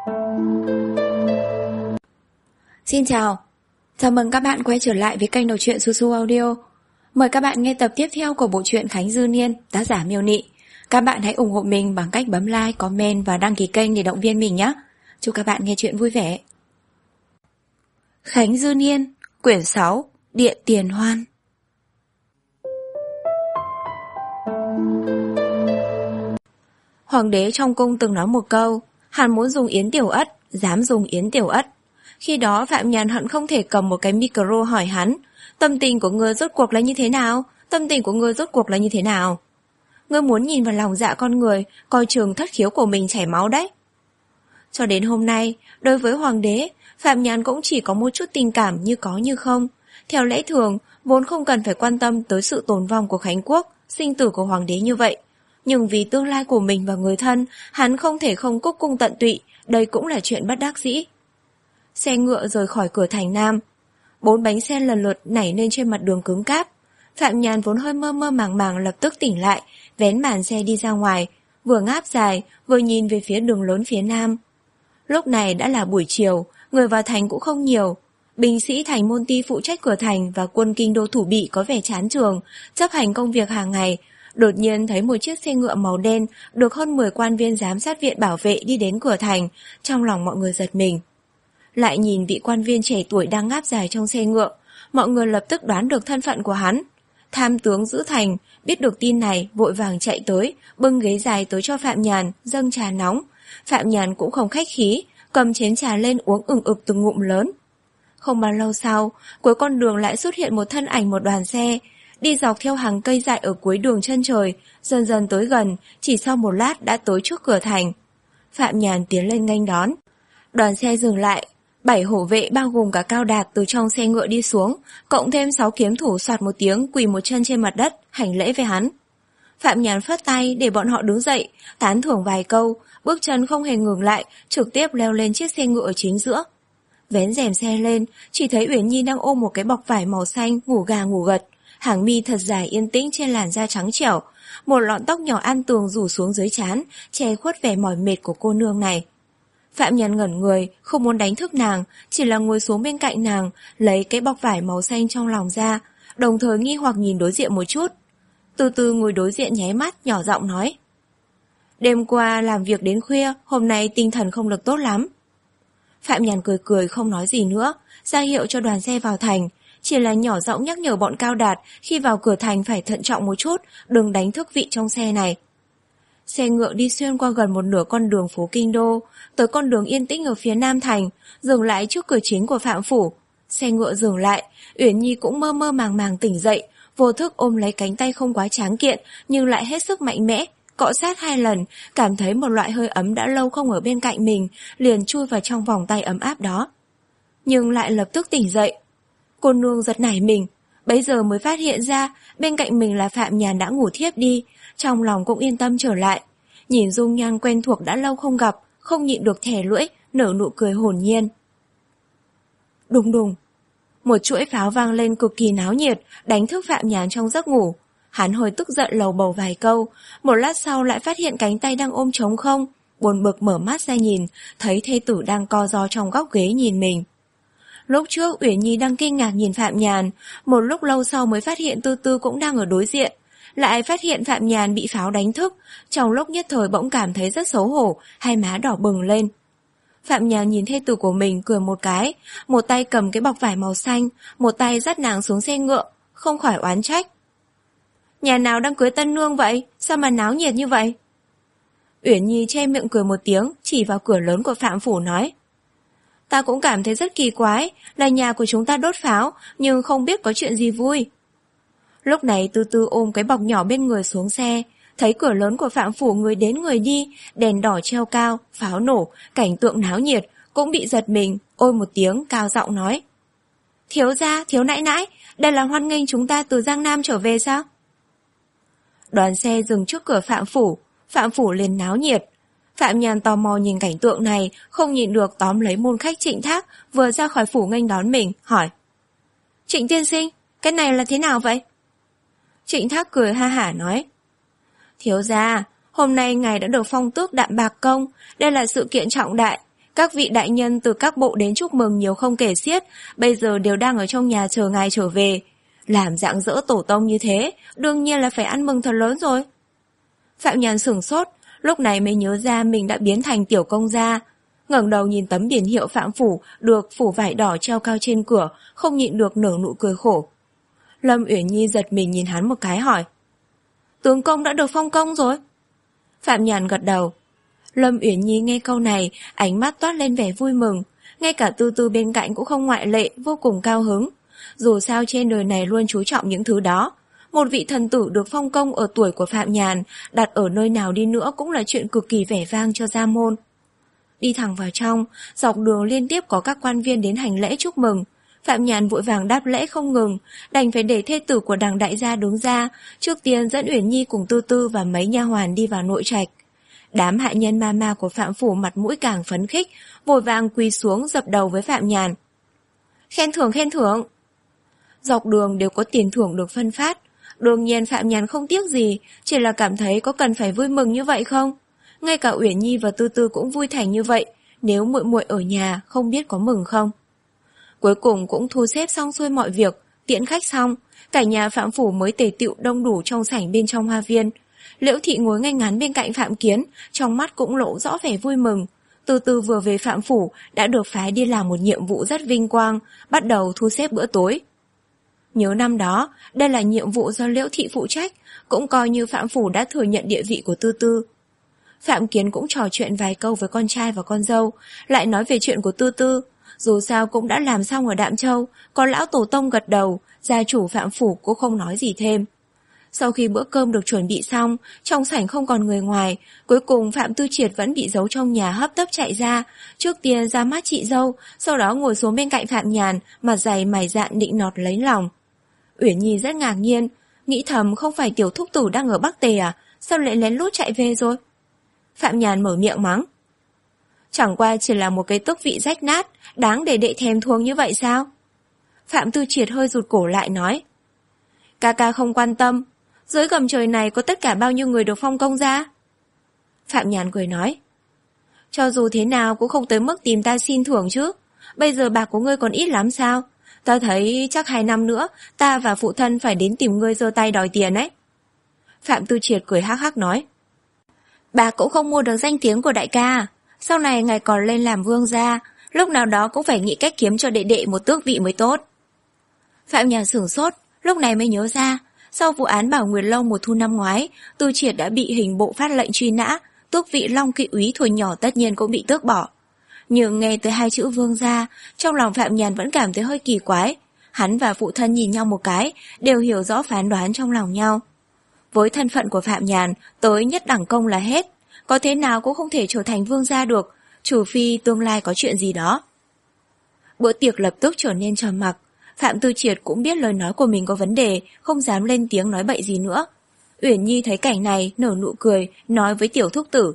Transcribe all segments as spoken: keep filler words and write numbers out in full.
Xin chào, chào mừng các bạn quay trở lại với kênh đọc truyện Su Su Audio. Mời các bạn nghe tập tiếp theo của bộ truyện Khánh Dư Niên, tác giả Miêu Nị. Các bạn hãy ủng hộ mình bằng cách bấm like, comment và đăng ký kênh để động viên mình nhé. Chúc các bạn nghe truyện vui vẻ. Khánh Dư Niên, quyển sáu, Điện Tiền Hoan. Hoàng đế trong cung từng nói một câu, hắn muốn dùng yến tiểu ất, dám dùng yến tiểu ất. Khi đó Phạm Nhàn hận không thể cầm một cái micro hỏi hắn, tâm tình của ngươi rốt cuộc là như thế nào? Tâm tình của ngươi rốt cuộc là như thế nào? Ngươi muốn nhìn vào lòng dạ con người, coi chừng thất khiếu của mình chảy máu đấy. Cho đến hôm nay, đối với hoàng đế, Phạm Nhàn cũng chỉ có một chút tình cảm như có như không. Theo lẽ thường, vốn không cần phải quan tâm tới sự tồn vong của Khánh Quốc, sinh tử của hoàng đế như vậy. Nhưng vì tương lai của mình và người thân, hắn không thể không cúc cung tận tụy, đây cũng là chuyện bất đắc dĩ. Xe ngựa rời khỏi cửa thành Nam. Bốn bánh xe lần lượt nảy lên trên mặt đường cứng cáp. Phạm Nhàn vốn hơi mơ mơ màng màng lập tức tỉnh lại, vén màn xe đi ra ngoài, vừa ngáp dài, vừa nhìn về phía đường lớn phía Nam. Lúc này đã là buổi chiều, người vào thành cũng không nhiều. Binh sĩ thành môn ti phụ trách cửa thành và quân kinh đô thủ bị có vẻ chán trường, chấp hành công việc hàng ngày. Đột nhiên thấy một chiếc xe ngựa màu đen được hơn mười quan viên giám sát viện bảo vệ đi đến cửa thành, trong lòng mọi người giật mình. Lại nhìn vị quan viên trẻ tuổi đang ngáp dài trong xe ngựa, mọi người lập tức đoán được thân phận của hắn. Tham tướng giữ thành, biết được tin này, vội vàng chạy tới, bưng ghế dài tới cho Phạm Nhàn, dâng trà nóng. Phạm Nhàn cũng không khách khí, cầm chén trà lên uống ừng ực từng ngụm lớn. Không bao lâu sau, cuối con đường lại xuất hiện một thân ảnh một đoàn xe, đi dọc theo hàng cây dại ở cuối đường chân trời, dần dần tới gần, chỉ sau một lát đã tới trước cửa thành. Phạm Nhàn tiến lên nghênh đón. Đoàn xe dừng lại, bảy hổ vệ bao gồm cả Cao Đạt từ trong xe ngựa đi xuống, cộng thêm sáu kiếm thủ soạt một tiếng quỳ một chân trên mặt đất, hành lễ với hắn. Phạm Nhàn phất tay để bọn họ đứng dậy, tán thưởng vài câu, bước chân không hề ngừng lại, trực tiếp leo lên chiếc xe ngựa ở chính giữa. Vén rèm xe lên, chỉ thấy Uyển Nhi đang ôm một cái bọc vải màu xanh, ngủ gà ngủ gật, hàng mi thật dài yên tĩnh trên làn da trắng trẻo, một lọn tóc nhỏ an tường rủ xuống dưới trán, che khuất vẻ mỏi mệt của cô nương này. Phạm Nhàn ngẩn người, không muốn đánh thức nàng, chỉ là ngồi xuống bên cạnh nàng, lấy cái bọc vải màu xanh trong lòng ra, đồng thời nghi hoặc nhìn đối diện một chút. Từ từ ngồi đối diện nháy mắt, nhỏ giọng nói. Đêm qua làm việc đến khuya, hôm nay tinh thần không được tốt lắm. Phạm Nhàn cười cười không nói gì nữa, ra hiệu cho đoàn xe vào thành, chỉ là nhỏ giọng nhắc nhở bọn Cao Đạt khi vào cửa thành phải thận trọng một chút, đừng đánh thức vị trong xe này. Xe ngựa đi xuyên qua gần một nửa con đường phố Kinh Đô, tới con đường yên tĩnh ở phía Nam thành, dừng lại trước cửa chính của Phạm phủ. Xe ngựa dừng lại, Uyển Nhi cũng mơ mơ màng màng tỉnh dậy, vô thức ôm lấy cánh tay không quá tráng kiện nhưng lại hết sức mạnh mẽ, cọ sát hai lần, cảm thấy một loại hơi ấm đã lâu không ở bên cạnh mình, liền chui vào trong vòng tay ấm áp đó. Nhưng lại lập tức tỉnh dậy. Cô nương giật nảy mình, bấy giờ mới phát hiện ra bên cạnh mình là Phạm Nhàn đã ngủ thiếp đi, trong lòng cũng yên tâm trở lại. Nhìn dung nhan quen thuộc đã lâu không gặp, không nhịn được thè lưỡi, nở nụ cười hồn nhiên. Đùng đùng, một chuỗi pháo vang lên cực kỳ náo nhiệt, đánh thức Phạm Nhàn trong giấc ngủ. Hắn hơi tức giận lầu bầu vài câu, một lát sau lại phát hiện cánh tay đang ôm trống không, buồn bực mở mắt ra nhìn, thấy thê tử đang co ro trong góc ghế nhìn mình. Lúc trước Uyển Nhi đang kinh ngạc nhìn Phạm Nhàn, một lúc lâu sau mới phát hiện Tư Tư cũng đang ở đối diện, lại phát hiện Phạm Nhàn bị pháo đánh thức, trong lúc nhất thời bỗng cảm thấy rất xấu hổ, hai má đỏ bừng lên. Phạm Nhàn nhìn thê tử của mình cười một cái, một tay cầm cái bọc vải màu xanh, một tay dắt nàng xuống xe ngựa, không khỏi oán trách. Nhà nào đang cưới tân nương vậy, sao mà náo nhiệt như vậy? Uyển Nhi che miệng cười một tiếng, chỉ vào cửa lớn của Phạm phủ nói. Ta cũng cảm thấy rất kỳ quái, là nhà của chúng ta đốt pháo, nhưng không biết có chuyện gì vui. Lúc này Tư Tư ôm cái bọc nhỏ bên người xuống xe, thấy cửa lớn của Phạm phủ người đến người đi, đèn đỏ treo cao, pháo nổ, cảnh tượng náo nhiệt, cũng bị giật mình, ôi một tiếng cao giọng nói. Thiếu gia, thiếu nãi nãi, đây là hoan nghênh chúng ta từ Giang Nam trở về sao? Đoàn xe dừng trước cửa Phạm phủ, Phạm phủ liền náo nhiệt. Phạm Nhàn tò mò nhìn cảnh tượng này, không nhịn được tóm lấy môn khách Trịnh Thác vừa ra khỏi phủ nghênh đón mình, hỏi. Trịnh tiên sinh, cái này là thế nào vậy? Trịnh Thác cười ha hả nói. Thiếu gia, hôm nay ngài đã được phong tước Đạm Bạc Công, đây là sự kiện trọng đại. Các vị đại nhân từ các bộ đến chúc mừng nhiều không kể xiết, bây giờ đều đang ở trong nhà chờ ngài trở về. Làm rạng rỡ tổ tông như thế, đương nhiên là phải ăn mừng thật lớn rồi. Phạm Nhàn sửng sốt, lúc này mới nhớ ra mình đã biến thành tiểu công gia. Ngẩng đầu nhìn tấm biển hiệu Phạm phủ được phủ vải đỏ treo cao trên cửa, không nhịn được nở nụ cười khổ. Lâm Uyển Nhi giật mình nhìn hắn một cái hỏi: Tướng công đã được phong công rồi? Phạm Nhàn gật đầu. Lâm Uyển Nhi nghe câu này, ánh mắt toát lên vẻ vui mừng. Ngay cả Tư Tư bên cạnh cũng không ngoại lệ, vô cùng cao hứng. Dù sao trên đời này luôn chú trọng những thứ đó. Một vị thần tử được phong công ở tuổi của Phạm Nhàn, đặt ở nơi nào đi nữa cũng là chuyện cực kỳ vẻ vang cho gia môn. Đi thẳng vào trong, dọc đường liên tiếp có các quan viên đến hành lễ chúc mừng. Phạm Nhàn vội vàng đáp lễ không ngừng, đành phải để thê tử của đằng đại gia đứng ra, trước tiên dẫn Uyển Nhi cùng Tư Tư và mấy nha hoàn đi vào nội trạch. Đám hạ nhân ma ma của Phạm phủ mặt mũi càng phấn khích, vội vàng quỳ xuống dập đầu với Phạm Nhàn. Khen thưởng khen thưởng. Dọc đường đều có tiền thưởng được phân phát. Đương nhiên Phạm Nhàn không tiếc gì, chỉ là cảm thấy có cần phải vui mừng như vậy không? Ngay cả Uyển Nhi và Tư Tư cũng vui thành như vậy, nếu muội muội ở nhà không biết có mừng không? Cuối cùng cũng thu xếp xong xuôi mọi việc, tiễn khách xong, cả nhà Phạm phủ mới tề tựu đông đủ trong sảnh bên trong hoa viên. Liễu Thị ngồi ngay ngắn bên cạnh Phạm Kiến, trong mắt cũng lộ rõ vẻ vui mừng. Từ từ vừa về Phạm phủ, đã được phái đi làm một nhiệm vụ rất vinh quang, bắt đầu thu xếp bữa tối. Nhớ năm đó, đây là nhiệm vụ do Liễu Thị phụ trách, cũng coi như Phạm phủ đã thừa nhận địa vị của Tư Tư. Phạm Kiến cũng trò chuyện vài câu với con trai và con dâu, lại nói về chuyện của Tư Tư. Dù sao cũng đã làm xong ở Đạm Châu, có lão tổ tông gật đầu, gia chủ Phạm phủ cũng không nói gì thêm. Sau khi bữa cơm được chuẩn bị xong, trong sảnh không còn người ngoài, cuối cùng Phạm Tư Triệt vẫn bị giấu trong nhà hấp tấp chạy ra, trước tiên ra mắt chị dâu, sau đó ngồi xuống bên cạnh Phạm Nhàn, mặt dày mày dạn định nọt lấy lòng. Uyển Nhi rất ngạc nhiên, nghĩ thầm không phải tiểu thúc tử đang ở Bắc Tề à, sao lại lén lút chạy về rồi? Phạm Nhàn mở miệng mắng. Chẳng qua chỉ là một cái tước vị rách nát, đáng để đệ thèm thuồng như vậy sao? Phạm Tư Triệt hơi rụt cổ lại nói. Ca ca không quan tâm, dưới gầm trời này có tất cả bao nhiêu người được phong công ra? Phạm Nhàn cười nói. Cho dù thế nào cũng không tới mức tìm ta xin thưởng chứ. Bây giờ bạc của ngươi còn ít lắm sao? Ta thấy chắc hai năm nữa ta và phụ thân phải đến tìm ngươi giơ tay đòi tiền ấy. Phạm Tư Triệt cười hắc hắc nói. Bạc cũng không mua được danh tiếng của đại ca. Sau này ngài còn lên làm vương gia, lúc nào đó cũng phải nghĩ cách kiếm cho đệ đệ một tước vị mới tốt. Phạm Nhàn sửng sốt, lúc này mới nhớ ra, sau vụ án Bảo Nguyệt Lâu mùa thu năm ngoái, Tư Triệt đã bị hình bộ phát lệnh truy nã, tước vị Long Kỵ úy thuở nhỏ tất nhiên cũng bị tước bỏ. Nhưng nghe tới hai chữ vương gia, trong lòng Phạm Nhàn vẫn cảm thấy hơi kỳ quái. Hắn và phụ thân nhìn nhau một cái, đều hiểu rõ phán đoán trong lòng nhau. Với thân phận của Phạm Nhàn, tới nhất đẳng công là hết, có thế nào cũng không thể trở thành vương gia được, trừ phi tương lai có chuyện gì đó. Bữa tiệc lập tức trở nên trầm mặc. Phạm Tư Triệt cũng biết lời nói của mình có vấn đề, không dám lên tiếng nói bậy gì nữa. Uyển Nhi thấy cảnh này, nở nụ cười, nói với tiểu thúc tử.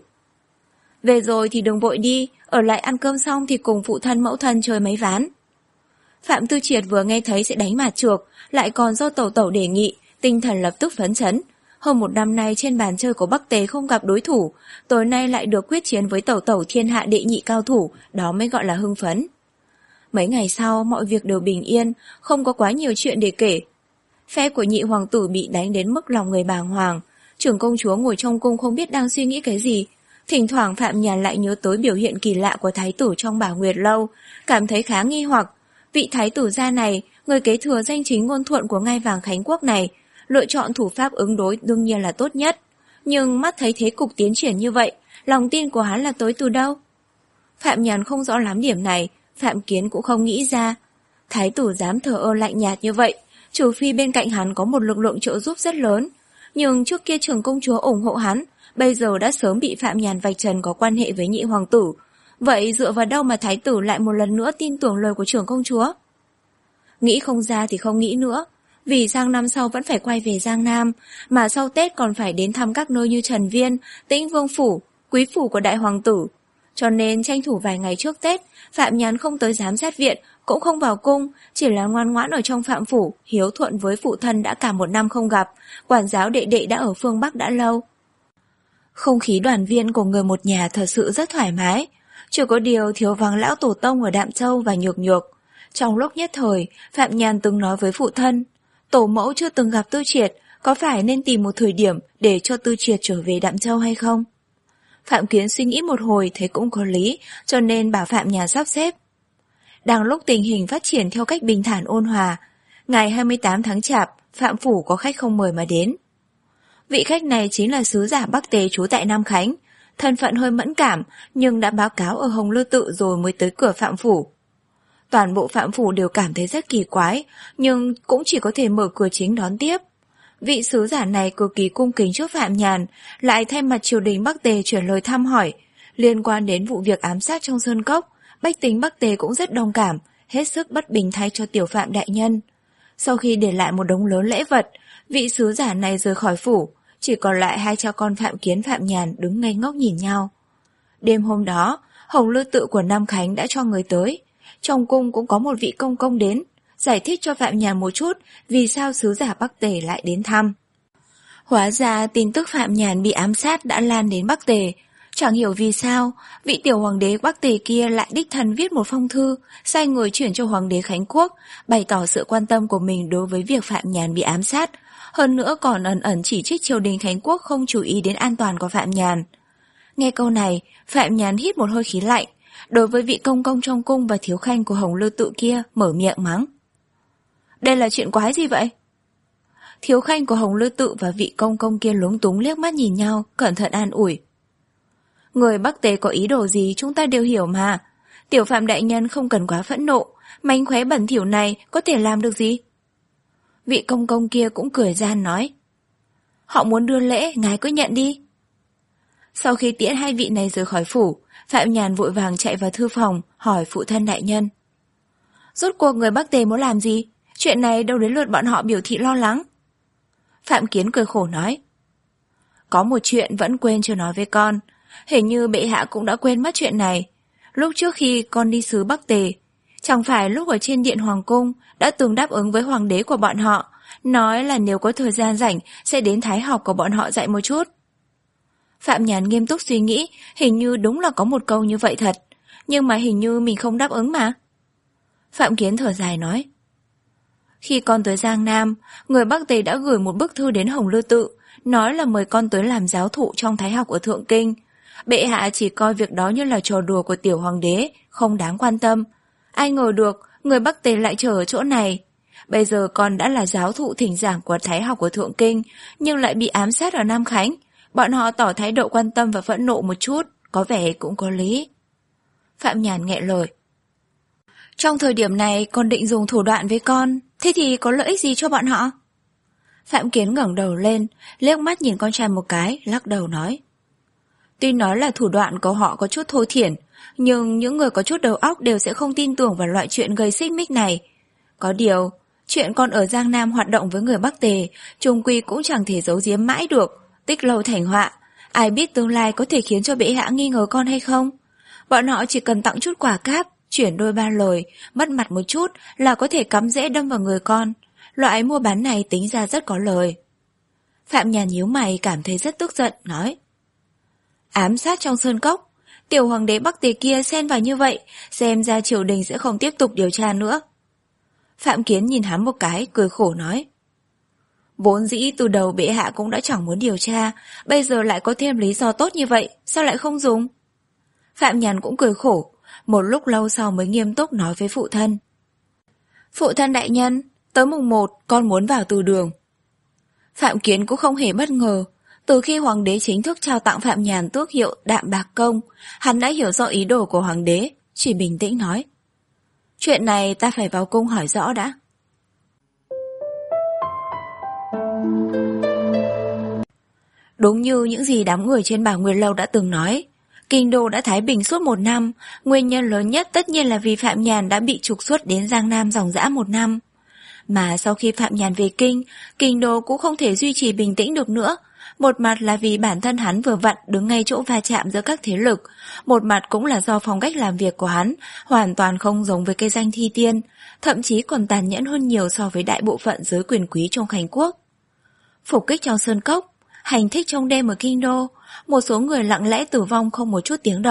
Về rồi thì đừng vội đi, ở lại ăn cơm xong thì cùng phụ thân mẫu thân chơi mấy ván. Phạm Tư Triệt vừa nghe thấy sẽ đánh mạt trược, lại còn do tẩu tẩu đề nghị, tinh thần lập tức phấn chấn. Hơn một năm nay trên bàn chơi của Bắc Tề không gặp đối thủ, tối nay lại được quyết chiến với tẩu tẩu thiên hạ đệ nhị cao thủ, đó mới gọi là hưng phấn. Mấy ngày sau, mọi việc đều bình yên, không có quá nhiều chuyện để kể. Phe của nhị hoàng tử bị đánh đến mức lòng người bàng hoàng, trưởng công chúa ngồi trong cung không biết đang suy nghĩ cái gì. Thỉnh thoảng Phạm Nhàn lại nhớ tới biểu hiện kỳ lạ của thái tử trong Bảo Nguyệt Lâu, cảm thấy khá nghi hoặc. Vị thái tử gia này, người kế thừa danh chính ngôn thuận của ngai vàng Khánh Quốc này, lựa chọn thủ pháp ứng đối đương nhiên là tốt nhất. Nhưng mắt thấy thế cục tiến triển như vậy, lòng tin của hắn là tới từ đâu? Phạm Nhàn không rõ lắm điểm này, Phạm Kiến cũng không nghĩ ra. Thái tử dám thờ ơ lạnh nhạt như vậy, trừ phi bên cạnh hắn có một lực lượng trợ giúp rất lớn. Nhưng trước kia trưởng công chúa ủng hộ hắn, bây giờ đã sớm bị Phạm Nhàn vạch trần có quan hệ với nhị hoàng tử. Vậy dựa vào đâu mà thái tử lại một lần nữa tin tưởng lời của trưởng công chúa? Nghĩ không ra thì không nghĩ nữa. Vì sang năm sau vẫn phải quay về Giang Nam, mà sau Tết còn phải đến thăm các nơi như Trần Viên, Tĩnh Vương Phủ, Quý Phủ của Đại Hoàng tử. Cho nên tranh thủ vài ngày trước Tết, Phạm Nhàn không tới giám sát viện, cũng không vào cung, chỉ là ngoan ngoãn ở trong Phạm Phủ, hiếu thuận với phụ thân đã cả một năm không gặp, quản giáo đệ đệ đã ở phương Bắc đã lâu. Không khí đoàn viên của người một nhà thật sự rất thoải mái. Chỉ có điều thiếu vắng lão tổ tông ở Đạm Châu và Nhược Nhược. Trong lúc nhất thời, Phạm Nhàn từng nói với phụ thân, tổ mẫu chưa từng gặp Tư Triệt, có phải nên tìm một thời điểm để cho Tư Triệt trở về Đạm Châu hay không? Phạm Kiến suy nghĩ một hồi thấy cũng có lý, cho nên bảo Phạm Nhàn sắp xếp. Đang lúc tình hình phát triển theo cách bình thản ôn hòa, ngày hai mươi tám tháng Chạp, Phạm Phủ có khách không mời mà đến. Vị khách này chính là sứ giả Bắc Tề trú tại Nam Khánh, thân phận hơi mẫn cảm nhưng đã báo cáo ở Hồng Lư Tự rồi mới tới cửa Phạm Phủ. Toàn bộ Phạm Phủ đều cảm thấy rất kỳ quái, nhưng cũng chỉ có thể mở cửa chính đón tiếp. Vị sứ giả này cực kỳ cung kính trước Phạm Nhàn, lại thay mặt triều đình Bắc Tề chuyển lời thăm hỏi. Liên quan đến vụ việc ám sát trong Sơn Cốc, bách tính Bắc Tề cũng rất đồng cảm, hết sức bất bình thay cho tiểu Phạm đại nhân. Sau khi để lại một đống lớn lễ vật, vị sứ giả này rời khỏi phủ, chỉ còn lại hai cha con Phạm Kiến Phạm Nhàn đứng ngây ngốc nhìn nhau. Đêm hôm đó, Hồng Lư Tự của Nam Khánh đã cho người tới. Trong cung cũng có một vị công công đến, giải thích cho Phạm Nhàn một chút vì sao sứ giả Bắc Tề lại đến thăm. Hóa ra tin tức Phạm Nhàn bị ám sát đã lan đến Bắc Tề. Chẳng hiểu vì sao, vị tiểu hoàng đế Bắc Tề kia lại đích thân viết một phong thư, sai người chuyển cho hoàng đế Khánh Quốc, bày tỏ sự quan tâm của mình đối với việc Phạm Nhàn bị ám sát. Hơn nữa còn ẩn ẩn chỉ trích triều đình Khánh Quốc không chú ý đến an toàn của Phạm Nhàn. Nghe câu này, Phạm Nhàn hít một hơi khí lạnh, đối với vị công công trong cung và thiếu khanh của Hồng Lư Tự kia mở miệng mắng. Đây là chuyện quái gì vậy? Thiếu khanh của Hồng Lư Tự và vị công công kia lúng túng liếc mắt nhìn nhau, cẩn thận an ủi. Người Bắc Tề có ý đồ gì chúng ta đều hiểu mà. Tiểu Phạm đại nhân không cần quá phẫn nộ, mánh khóe bẩn thỉu này có thể làm được gì? Vị công công kia cũng cười gian nói. Họ muốn đưa lễ, ngài cứ nhận đi. Sau khi tiễn hai vị này rời khỏi phủ, Phạm Nhàn vội vàng chạy vào thư phòng, hỏi phụ thân đại nhân. Rốt cuộc người Bắc Tề muốn làm gì? Chuyện này đâu đến lượt bọn họ biểu thị lo lắng. Phạm Kiến cười khổ nói. Có một chuyện vẫn quên chưa nói với con. Hình như bệ hạ cũng đã quên mất chuyện này. Lúc trước khi con đi sứ Bắc Tề, chẳng phải lúc ở trên điện hoàng cung đã từng đáp ứng với hoàng đế của bọn họ, nói là nếu có thời gian rảnh sẽ đến thái học của bọn họ dạy một chút. Phạm Nhàn nghiêm túc suy nghĩ, hình như đúng là có một câu như vậy thật, nhưng mà hình như mình không đáp ứng mà. Phạm Kiến thở dài nói. Khi con tới Giang Nam, người Bắc Tề đã gửi một bức thư đến Hồng Lư Tự, nói là mời con tới làm giáo thụ trong thái học ở Thượng Kinh. Bệ hạ chỉ coi việc đó như là trò đùa của tiểu hoàng đế, không đáng quan tâm. Ai ngờ được, người Bắc Tề lại chờ ở chỗ này. Bây giờ con đã là giáo thụ thỉnh giảng của thái học của Thượng Kinh, nhưng lại bị ám sát ở Nam Khánh. Bọn họ tỏ thái độ quan tâm và phẫn nộ một chút, có vẻ cũng có lý. Phạm Nhàn nghẹn lời. Trong thời điểm này con định dùng thủ đoạn với con, thế thì có lợi ích gì cho bọn họ? Phạm Kiến ngẩng đầu lên, liếc mắt nhìn con trai một cái, lắc đầu nói. Tuy nói là thủ đoạn của họ có chút thô thiển, nhưng những người có chút đầu óc đều sẽ không tin tưởng vào loại chuyện gây xích mích này. Có điều, chuyện con ở Giang Nam hoạt động với người Bắc Tề, chung quy cũng chẳng thể giấu giếm mãi được, tích lâu thành họa. Ai biết tương lai có thể khiến cho bệ hạ nghi ngờ con hay không? Bọn họ chỉ cần tặng chút quả cáp, chuyển đôi ba lời, mất mặt một chút là có thể cắm rễ đâm vào người con. Loại mua bán này tính ra rất có lời. Phạm Nhàn nhíu mày cảm thấy rất tức giận, nói. Ám sát trong sơn cốc, tiểu hoàng đế Bắc Tề kia xen vào như vậy, xem ra triều đình sẽ không tiếp tục điều tra nữa. Phạm Kiến nhìn hắn một cái, cười khổ nói. Vốn dĩ từ đầu bệ hạ cũng đã chẳng muốn điều tra, bây giờ lại có thêm lý do tốt như vậy, sao lại không dùng? Phạm Nhàn cũng cười khổ, một lúc lâu sau mới nghiêm túc nói với phụ thân. Phụ thân đại nhân, tới mùng một con muốn vào từ đường. Phạm Kiến cũng không hề bất ngờ. Từ khi hoàng đế chính thức trao tặng Phạm Nhàn tước hiệu Đạm Bạc Công, hắn đã hiểu rõ ý đồ của hoàng đế, chỉ bình tĩnh nói. Chuyện này ta phải vào cung hỏi rõ đã. Đúng như những gì đám người trên Bảo Nguyên Lâu đã từng nói, kinh đô đã thái bình suốt một năm, nguyên nhân lớn nhất tất nhiên là vì Phạm Nhàn đã bị trục xuất đến Giang Nam dòng dã một năm. Mà sau khi Phạm Nhàn về kinh, kinh đô cũng không thể duy trì bình tĩnh được nữa. Một mặt là vì bản thân hắn vừa vặn đứng ngay chỗ va chạm giữa các thế lực, một mặt cũng là do phong cách làm việc của hắn hoàn toàn không giống với cây danh thi tiên, thậm chí còn tàn nhẫn hơn nhiều so với đại bộ phận giới quyền quý trong Khánh Quốc. Phục kích trong sơn cốc, hành thích trong đêm ở kinh đô, một số người lặng lẽ tử vong không một chút tiếng động,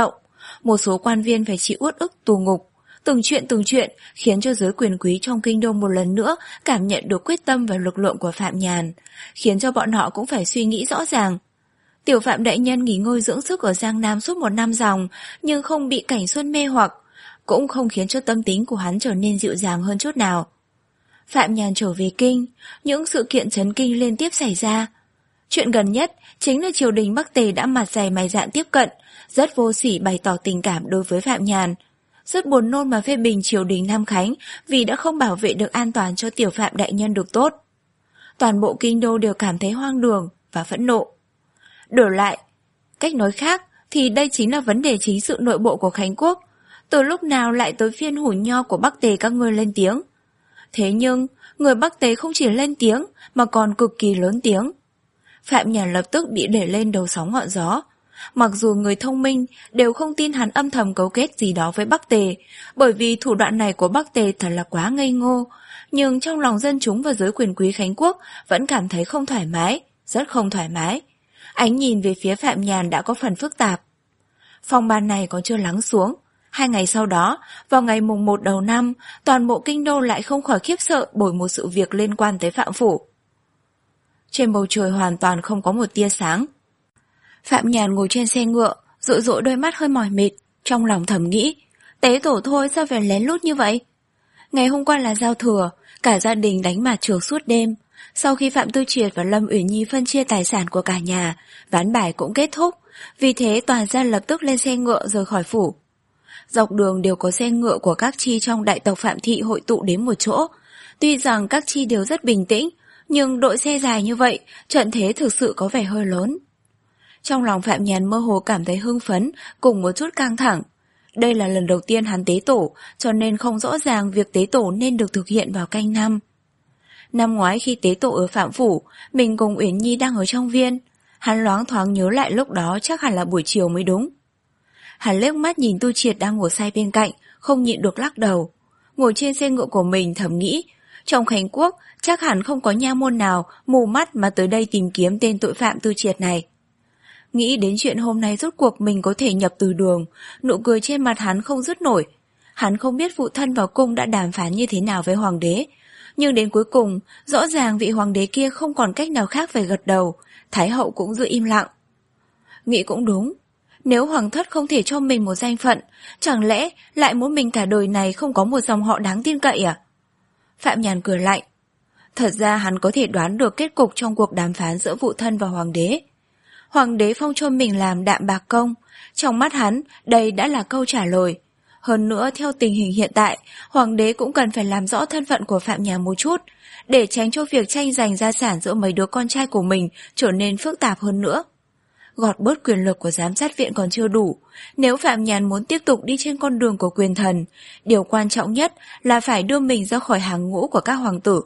Một số quan viên phải chịu uất ức tù ngục. Từng chuyện từng chuyện khiến cho giới quyền quý trong kinh đô một lần nữa cảm nhận được quyết tâm và lực lượng của Phạm Nhàn, khiến cho bọn họ cũng phải suy nghĩ rõ ràng. Tiểu Phạm đại nhân nghỉ ngơi dưỡng sức ở Giang Nam suốt một năm dòng, nhưng không bị cảnh xuân mê hoặc, cũng không khiến cho tâm tính của hắn trở nên dịu dàng hơn chút nào. Phạm Nhàn trở về kinh, những sự kiện chấn kinh liên tiếp xảy ra. Chuyện gần nhất chính là triều đình Bắc Tề đã mặt dày mày dạn tiếp cận, rất vô sỉ bày tỏ tình cảm đối với Phạm Nhàn. Rất buồn nôn mà phê bình triều đình Nam Khánh vì đã không bảo vệ được an toàn cho Tiểu Phạm đại nhân được tốt. Toàn bộ kinh đô đều cảm thấy hoang đường và phẫn nộ. Đổi lại, cách nói khác thì đây chính là vấn đề chính sự nội bộ của Khánh Quốc. Từ lúc nào lại tới phiên hủ nho của Bắc Tề các ngươi lên tiếng? Thế nhưng, người Bắc Tề không chỉ lên tiếng mà còn cực kỳ lớn tiếng. Phạm Nhàn lập tức bị để lên đầu sóng ngọn gió. Mặc dù người thông minh đều không tin hắn âm thầm cấu kết gì đó với Bắc Tề, bởi vì thủ đoạn này của Bắc Tề thật là quá ngây ngô, nhưng trong lòng dân chúng và giới quyền quý Khánh Quốc vẫn cảm thấy không thoải mái, rất không thoải mái. Ánh nhìn về phía Phạm Nhàn đã có phần phức tạp. Phong ban này còn chưa lắng xuống. Hai ngày sau đó, vào ngày mùng một đầu năm, toàn bộ kinh đô lại không khỏi khiếp sợ bởi một sự việc liên quan tới Phạm phủ. Trên bầu trời hoàn toàn không có một tia sáng. Phạm Nhàn ngồi trên xe ngựa, dụi dụi đôi mắt hơi mỏi mệt, trong lòng thầm nghĩ, tế tổ thôi sao phải lén lút như vậy? Ngày hôm qua là giao thừa, cả gia đình đánh mặt trược suốt đêm. Sau khi Phạm Tư Triệt và Lâm Uyển Nhi phân chia tài sản của cả nhà, ván bài cũng kết thúc, vì thế toàn gia lập tức lên xe ngựa rời khỏi phủ. Dọc đường đều có xe ngựa của các chi trong đại tộc Phạm thị hội tụ đến một chỗ. Tuy rằng các chi đều rất bình tĩnh, nhưng đội xe dài như vậy, trận thế thực sự có vẻ hơi lớn. Trong lòng Phạm Nhàn mơ hồ cảm thấy hưng phấn, cùng một chút căng thẳng. Đây là lần đầu tiên hắn tế tổ, cho nên không rõ ràng việc tế tổ nên được thực hiện vào canh năm. Năm ngoái khi tế tổ ở Phạm phủ, mình cùng Uyển Nhi đang ở trong viên. Hắn loáng thoáng nhớ lại lúc đó chắc hẳn là buổi chiều mới đúng. Hắn liếc mắt nhìn Tu Triệt đang ngồi say bên cạnh, không nhịn được lắc đầu. Ngồi trên xe ngựa của mình thầm nghĩ, trong Khánh Quốc chắc hẳn không có nha môn nào mù mắt mà tới đây tìm kiếm tên tội phạm Tu Triệt này. Nghĩ đến chuyện hôm nay rốt cuộc mình có thể nhập từ đường, nụ cười trên mặt hắn không dứt nổi. Hắn không biết phụ thân vào cung đã đàm phán như thế nào với hoàng đế, nhưng đến cuối cùng, rõ ràng vị hoàng đế kia không còn cách nào khác phải gật đầu, Thái hậu cũng giữ im lặng. Nghĩ cũng đúng, nếu hoàng thất không thể cho mình một danh phận, chẳng lẽ lại muốn mình cả đời này không có một dòng họ đáng tin cậy à? Phạm Nhàn cười lạnh. Thật ra hắn có thể đoán được kết cục trong cuộc đàm phán giữa phụ thân và hoàng đế. Hoàng đế phong cho mình làm đạm bạc công, trong mắt hắn đây đã là câu trả lời. Hơn nữa theo tình hình hiện tại, hoàng đế cũng cần phải làm rõ thân phận của Phạm Nhàn một chút, để tránh cho việc tranh giành gia sản giữa mấy đứa con trai của mình trở nên phức tạp hơn nữa. Gọt bớt quyền lực của giám sát viện còn chưa đủ, nếu Phạm Nhàn muốn tiếp tục đi trên con đường của quyền thần, điều quan trọng nhất là phải đưa mình ra khỏi hàng ngũ của các hoàng tử.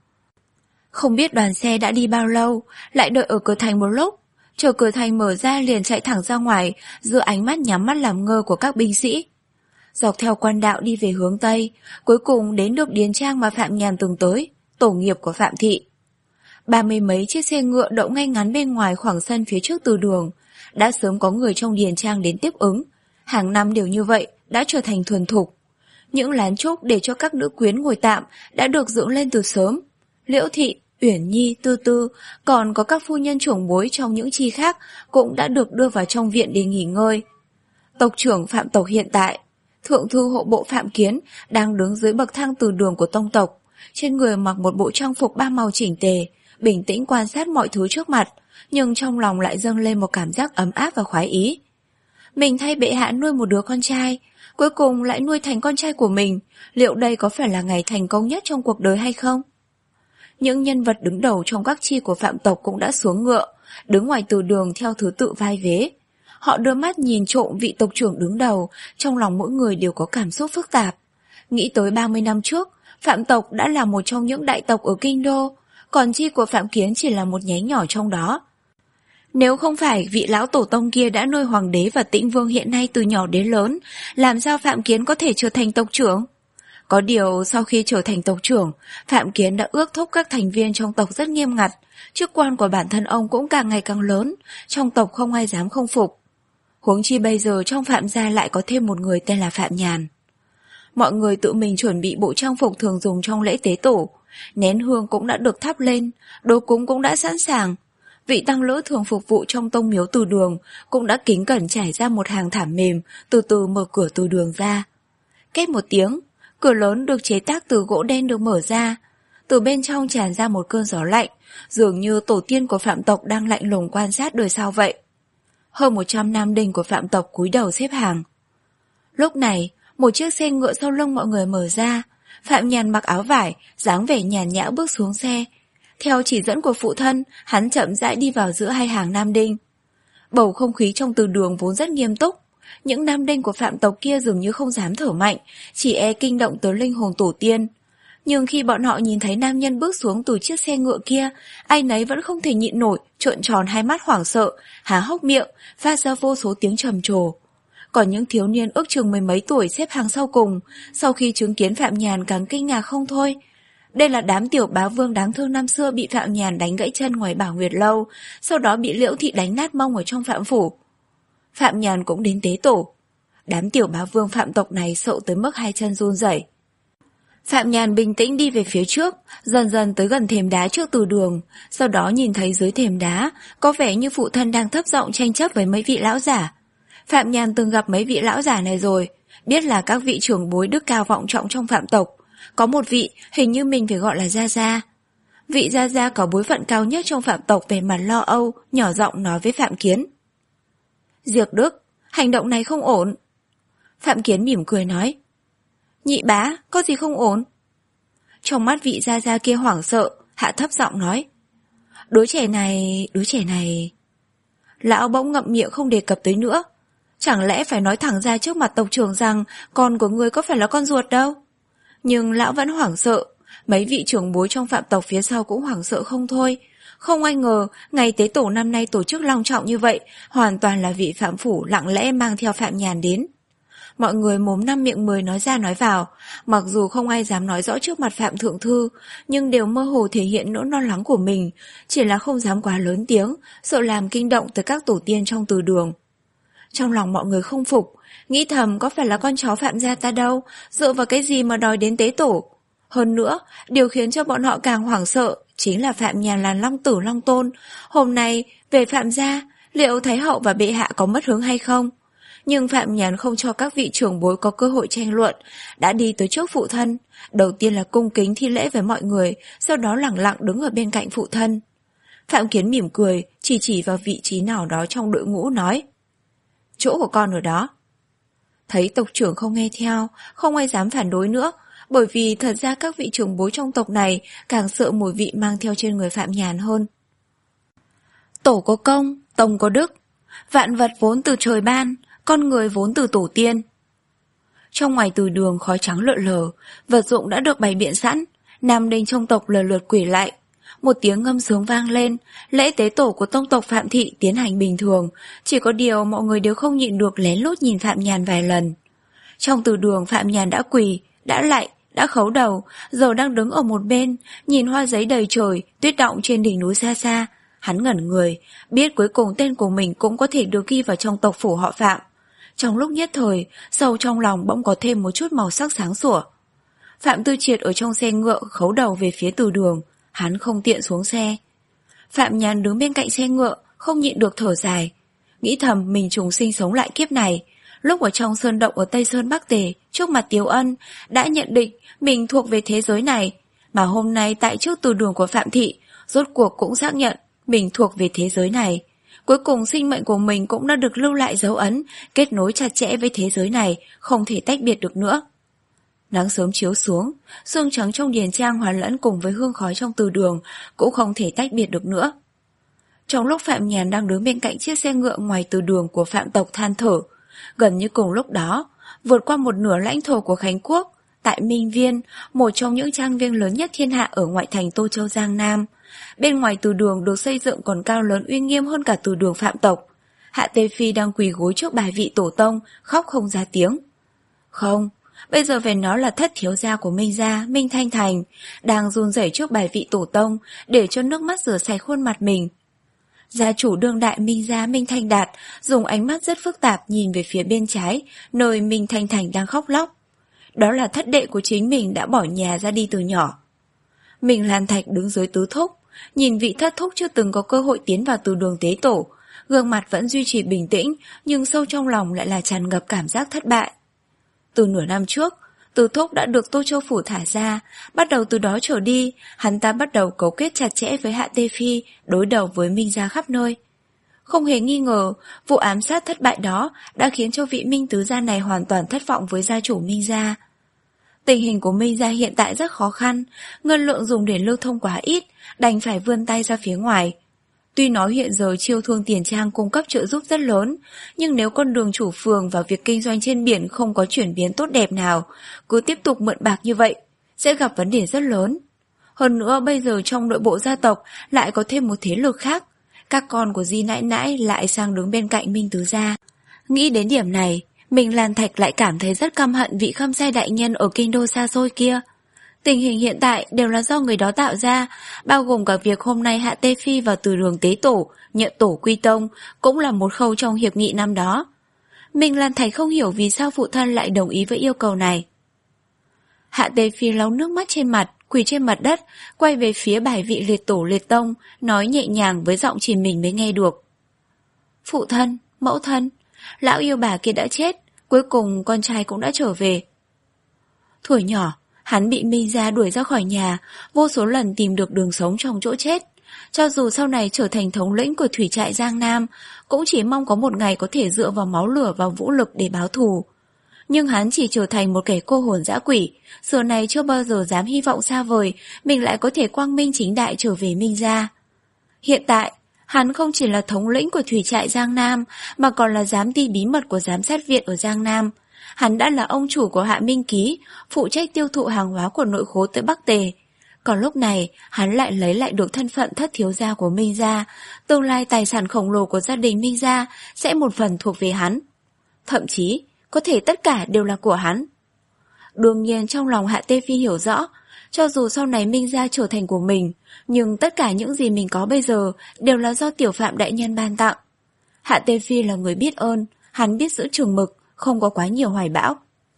Không biết đoàn xe đã đi bao lâu, lại đợi ở cửa thành một lúc, chờ cửa thành mở ra liền chạy thẳng ra ngoài, giữa ánh mắt nhắm mắt làm ngơ của các binh sĩ. Dọc theo quan đạo đi về hướng Tây, cuối cùng đến được điền trang mà Phạm Nhàn từng tới, tổ nghiệp của Phạm thị. Ba mươi mấy chiếc xe ngựa đậu ngay ngắn bên ngoài khoảng sân phía trước từ đường, đã sớm có người trong điền trang đến tiếp ứng, hàng năm đều như vậy, đã trở thành thuần thục. Những lán trúc để cho các nữ quyến ngồi tạm đã được dựng lên từ sớm. Liễu thị, Uyển Nhi, Tư Tư, còn có các phu nhân trưởng bối trong những chi khác cũng đã được đưa vào trong viện để nghỉ ngơi. Tộc trưởng Phạm tộc hiện tại, thượng thư hộ bộ Phạm Kiến đang đứng dưới bậc thang từ đường của tông tộc, trên người mặc một bộ trang phục ba màu chỉnh tề, bình tĩnh quan sát mọi thứ trước mặt, nhưng trong lòng lại dâng lên một cảm giác ấm áp và khoái ý. Mình thay bệ hạ nuôi một đứa con trai, cuối cùng lại nuôi thành con trai của mình, liệu đây có phải là ngày thành công nhất trong cuộc đời hay không? Những nhân vật đứng đầu trong các chi của Phạm tộc cũng đã xuống ngựa, đứng ngoài từ đường theo thứ tự vai vế. Họ đưa mắt nhìn trộm vị tộc trưởng đứng đầu, trong lòng mỗi người đều có cảm xúc phức tạp. Nghĩ tới ba mươi năm trước, Phạm tộc đã là một trong những đại tộc ở Kinh Đô, còn chi của Phạm Kiến chỉ là một nhánh nhỏ trong đó. Nếu không phải vị lão tổ tông kia đã nuôi hoàng đế và tĩnh vương hiện nay từ nhỏ đến lớn, làm sao Phạm Kiến có thể trở thành tộc trưởng? Có điều sau khi trở thành tộc trưởng, Phạm Kiến đã ước thúc các thành viên trong tộc rất nghiêm ngặt, chức quan của bản thân ông cũng càng ngày càng lớn, trong tộc không ai dám không phục. Huống chi bây giờ trong Phạm gia lại có thêm một người tên là Phạm Nhàn. Mọi người tự mình chuẩn bị bộ trang phục thường dùng trong lễ tế tổ. Nén hương cũng đã được thắp lên, đồ cúng cũng đã sẵn sàng. Vị tăng lữ thường phục vụ trong tông miếu từ đường cũng đã kính cẩn trải ra một hàng thảm mềm, từ từ mở cửa từ đường ra. Két một tiếng, cửa lớn được chế tác từ gỗ đen được mở ra. Từ bên trong tràn ra một cơn gió lạnh, dường như tổ tiên của Phạm tộc đang lạnh lùng quan sát đời sau vậy. Hơn một trăm nam đinh của Phạm tộc cúi đầu xếp hàng. Lúc này, một chiếc xe ngựa sau lưng mọi người mở ra. Phạm Nhàn mặc áo vải, dáng vẻ nhàn nhã bước xuống xe. Theo chỉ dẫn của phụ thân, hắn chậm rãi đi vào giữa hai hàng nam đinh. Bầu không khí trong từ đường vốn rất nghiêm túc. Những nam đinh của Phạm tộc kia dường như không dám thở mạnh, chỉ e kinh động tới linh hồn tổ tiên. Nhưng khi bọn họ nhìn thấy nam nhân bước xuống từ chiếc xe ngựa kia, ai nấy vẫn không thể nhịn nổi, trợn tròn hai mắt hoảng sợ, há hốc miệng, phát ra vô số tiếng trầm trồ. Còn những thiếu niên ước chừng mười mấy tuổi xếp hàng sau cùng, sau khi chứng kiến Phạm Nhàn càng kinh ngạc không thôi. Đây là đám tiểu bá vương đáng thương năm xưa bị Phạm Nhàn đánh gãy chân ngoài Bảo Nguyệt Lâu, sau đó bị Liễu Thị đánh nát mông ở trong Phạm Phủ. Phạm Nhàn cũng đến tế tổ. Đám tiểu bá vương Phạm tộc này sợ tới mức hai chân run rẩy. Phạm Nhàn bình tĩnh đi về phía trước, dần dần tới gần thềm đá trước từ đường, sau đó nhìn thấy dưới thềm đá, có vẻ như phụ thân đang thấp giọng tranh chấp với mấy vị lão giả. Phạm Nhàn từng gặp mấy vị lão giả này rồi, biết là các vị trưởng bối đức cao vọng trọng trong Phạm tộc. Có một vị, hình như mình phải gọi là Gia Gia. Vị Gia Gia có bối phận cao nhất trong Phạm tộc về mặt lo âu, nhỏ giọng nói với Phạm Kiến. Diệc Đức, hành động này không ổn. Phạm Kiến mỉm cười nói. Nhị bá, có gì không ổn? Trong mắt vị Gia Gia kia hoảng sợ, hạ thấp giọng nói. Đứa trẻ này, đứa trẻ này... Lão bỗng ngậm miệng không đề cập tới nữa. Chẳng lẽ phải nói thẳng ra trước mặt tộc trưởng rằng con của người có phải là con ruột đâu? Nhưng lão vẫn hoảng sợ. Mấy vị trưởng bối trong Phạm tộc phía sau cũng hoảng sợ không thôi. Không ai ngờ, ngày tế tổ năm nay tổ chức long trọng như vậy, hoàn toàn là vị Phạm Phủ lặng lẽ mang theo Phạm Nhàn đến. Mọi người mồm năm miệng mười nói ra nói vào, mặc dù không ai dám nói rõ trước mặt Phạm Thượng Thư, nhưng đều mơ hồ thể hiện nỗi lo lắng của mình, chỉ là không dám quá lớn tiếng, sợ làm kinh động tới các tổ tiên trong từ đường. Trong lòng mọi người không phục, nghĩ thầm có phải là con cháu Phạm gia ta đâu, dựa vào cái gì mà đòi đến tế tổ. Hơn nữa, điều khiến cho bọn họ càng hoảng sợ chính là Phạm Nhàn là long tử long tôn. Hôm nay, về Phạm gia, liệu Thái hậu và bệ hạ có mất hứng hay không? Nhưng Phạm Nhàn không cho các vị trưởng bối có cơ hội tranh luận, đã đi tới trước phụ thân. Đầu tiên là cung kính thi lễ với mọi người, sau đó lẳng lặng đứng ở bên cạnh phụ thân. Phạm Kiến mỉm cười, chỉ chỉ vào vị trí nào đó trong đội ngũ nói. Chỗ của con ở đó. Thấy tộc trưởng không nghe theo, không ai dám phản đối nữa, bởi vì thật ra các vị trưởng bối trong tộc này càng sợ mùi vị mang theo trên người Phạm Nhàn hơn. Tổ có công, tông có đức, vạn vật vốn từ trời ban, con người vốn từ tổ tiên. Trong ngoài từ đường khói trắng lượn lờ, vật dụng đã được bày biện sẵn, nam đinh trong tộc lần lượt quỳ lại. Một tiếng ngâm sướng vang lên, lễ tế tổ của tông tộc Phạm Thị tiến hành bình thường, chỉ có điều mọi người đều không nhịn được lén lút nhìn Phạm Nhàn vài lần. Trong từ đường Phạm Nhàn đã quỳ, đã lạy, đã khấu đầu, giờ đang đứng ở một bên, nhìn hoa giấy đầy trời, tuyết đọng trên đỉnh núi xa xa. Hắn ngẩn người, biết cuối cùng tên của mình cũng có thể được ghi vào trong tộc phủ họ Phạm. Trong lúc nhất thời, sâu trong lòng bỗng có thêm một chút màu sắc sáng sủa. Phạm Tư Triệt ở trong xe ngựa khấu đầu về phía từ đường, hắn không tiện xuống xe. Phạm Nhàn đứng bên cạnh xe ngựa, không nhịn được thở dài. Nghĩ thầm mình trùng sinh sống lại kiếp này. Lúc ở trong sơn động ở Tây Sơn Bắc Tề, trước mặt Tiếu Ân, đã nhận định mình thuộc về thế giới này. Mà hôm nay tại trước từ đường của Phạm Thị, rốt cuộc cũng xác nhận mình thuộc về thế giới này. Cuối cùng sinh mệnh của mình cũng đã được lưu lại dấu ấn, kết nối chặt chẽ với thế giới này, không thể tách biệt được nữa. Nắng sớm chiếu xuống, sương trắng trong điền trang hòa lẫn cùng với hương khói trong từ đường, cũng không thể tách biệt được nữa. Trong lúc Phạm Nhàn đang đứng bên cạnh chiếc xe ngựa ngoài từ đường của Phạm tộc than thở, gần như cùng lúc đó, vượt qua một nửa lãnh thổ của Khánh Quốc, tại Minh Viên, một trong những trang viên lớn nhất thiên hạ ở ngoại thành Tô Châu Giang Nam. Bên ngoài từ đường được xây dựng còn cao lớn uy nghiêm hơn cả từ đường Phạm tộc. Hạ Tê Phi đang quỳ gối trước bài vị tổ tông, khóc không ra tiếng. Không, bây giờ về nó là thất thiếu gia của Minh gia, Minh Thanh Thành, đang run rẩy trước bài vị tổ tông, để cho nước mắt rửa sạch khuôn mặt mình. Gia chủ đương đại Minh gia Minh Thanh Đạt dùng ánh mắt rất phức tạp nhìn về phía bên trái, nơi Minh Thanh Thành đang khóc lóc. Đó là thất đệ của chính mình đã bỏ nhà ra đi từ nhỏ. Minh Lan Thạch đứng dưới tứ thúc, nhìn vị thất thúc chưa từng có cơ hội tiến vào từ đường tế tổ, gương mặt vẫn duy trì bình tĩnh, nhưng sâu trong lòng lại là tràn ngập cảm giác thất bại. Từ nửa năm trước, Tứ thúc đã được Tô Châu Phủ thả ra, bắt đầu từ đó trở đi, hắn ta bắt đầu cấu kết chặt chẽ với Hạ Tê Phi, đối đầu với Minh gia khắp nơi. Không hề nghi ngờ, vụ ám sát thất bại đó đã khiến cho vị Minh tứ gia này hoàn toàn thất vọng với gia chủ Minh gia. Tình hình của Minh gia hiện tại rất khó khăn, ngân lượng dùng để lưu thông quá ít, đành phải vươn tay ra phía ngoài. Tuy nói hiện giờ chiêu thương tiền trang cung cấp trợ giúp rất lớn, nhưng nếu con đường chủ phường và việc kinh doanh trên biển không có chuyển biến tốt đẹp nào, cứ tiếp tục mượn bạc như vậy, sẽ gặp vấn đề rất lớn. Hơn nữa bây giờ trong nội bộ gia tộc lại có thêm một thế lực khác, các con của Di Nãi Nãi lại sang đứng bên cạnh Minh tứ gia. Nghĩ đến điểm này, Minh Lan Thạch lại cảm thấy rất căm hận vị Khâm Sai đại nhân ở kinh đô xa xôi kia. Tình hình hiện tại đều là do người đó tạo ra, bao gồm cả việc hôm nay Hạ Tê Phi vào từ đường tế tổ, nhận tổ quy tông, cũng là một khâu trong hiệp nghị năm đó. Minh Lan Thạch không hiểu vì sao phụ thân lại đồng ý với yêu cầu này. Hạ Tê Phi lau nước mắt trên mặt, quỳ trên mặt đất, quay về phía bài vị liệt tổ liệt tông, nói nhẹ nhàng với giọng chỉ mình mới nghe được. Phụ thân, mẫu thân, lão yêu bà kia đã chết, cuối cùng con trai cũng đã trở về. Thuở nhỏ, hắn bị Minh gia đuổi ra khỏi nhà, vô số lần tìm được đường sống trong chỗ chết. Cho dù sau này trở thành thống lĩnh của thủy trại Giang Nam, cũng chỉ mong có một ngày có thể dựa vào máu lửa và vũ lực để báo thù. Nhưng hắn chỉ trở thành một kẻ cô hồn dã quỷ, xưa này chưa bao giờ dám hy vọng xa vời mình lại có thể quang minh chính đại trở về Minh gia. Hiện tại, hắn không chỉ là thống lĩnh của thủy trại Giang Nam, mà còn là giám ty bí mật của giám sát viện ở Giang Nam. Hắn đã là ông chủ của Hạ Minh Ký, phụ trách tiêu thụ hàng hóa của nội khố tới Bắc Tề. Còn lúc này, hắn lại lấy lại được thân phận thất thiếu gia của Minh gia, tương lai tài sản khổng lồ của gia đình Minh gia sẽ một phần thuộc về hắn. Thậm chí, có thể tất cả đều là của hắn. Đương nhiên trong lòng Hạ Tê Phi hiểu rõ, cho dù sau này Minh gia trở thành của mình, nhưng tất cả những gì mình có bây giờ đều là do Tiểu Phạm đại nhân ban tặng. Hạ Tê Phi là người biết ơn, hắn biết giữ chừng mực, không có quá nhiều hoài bão.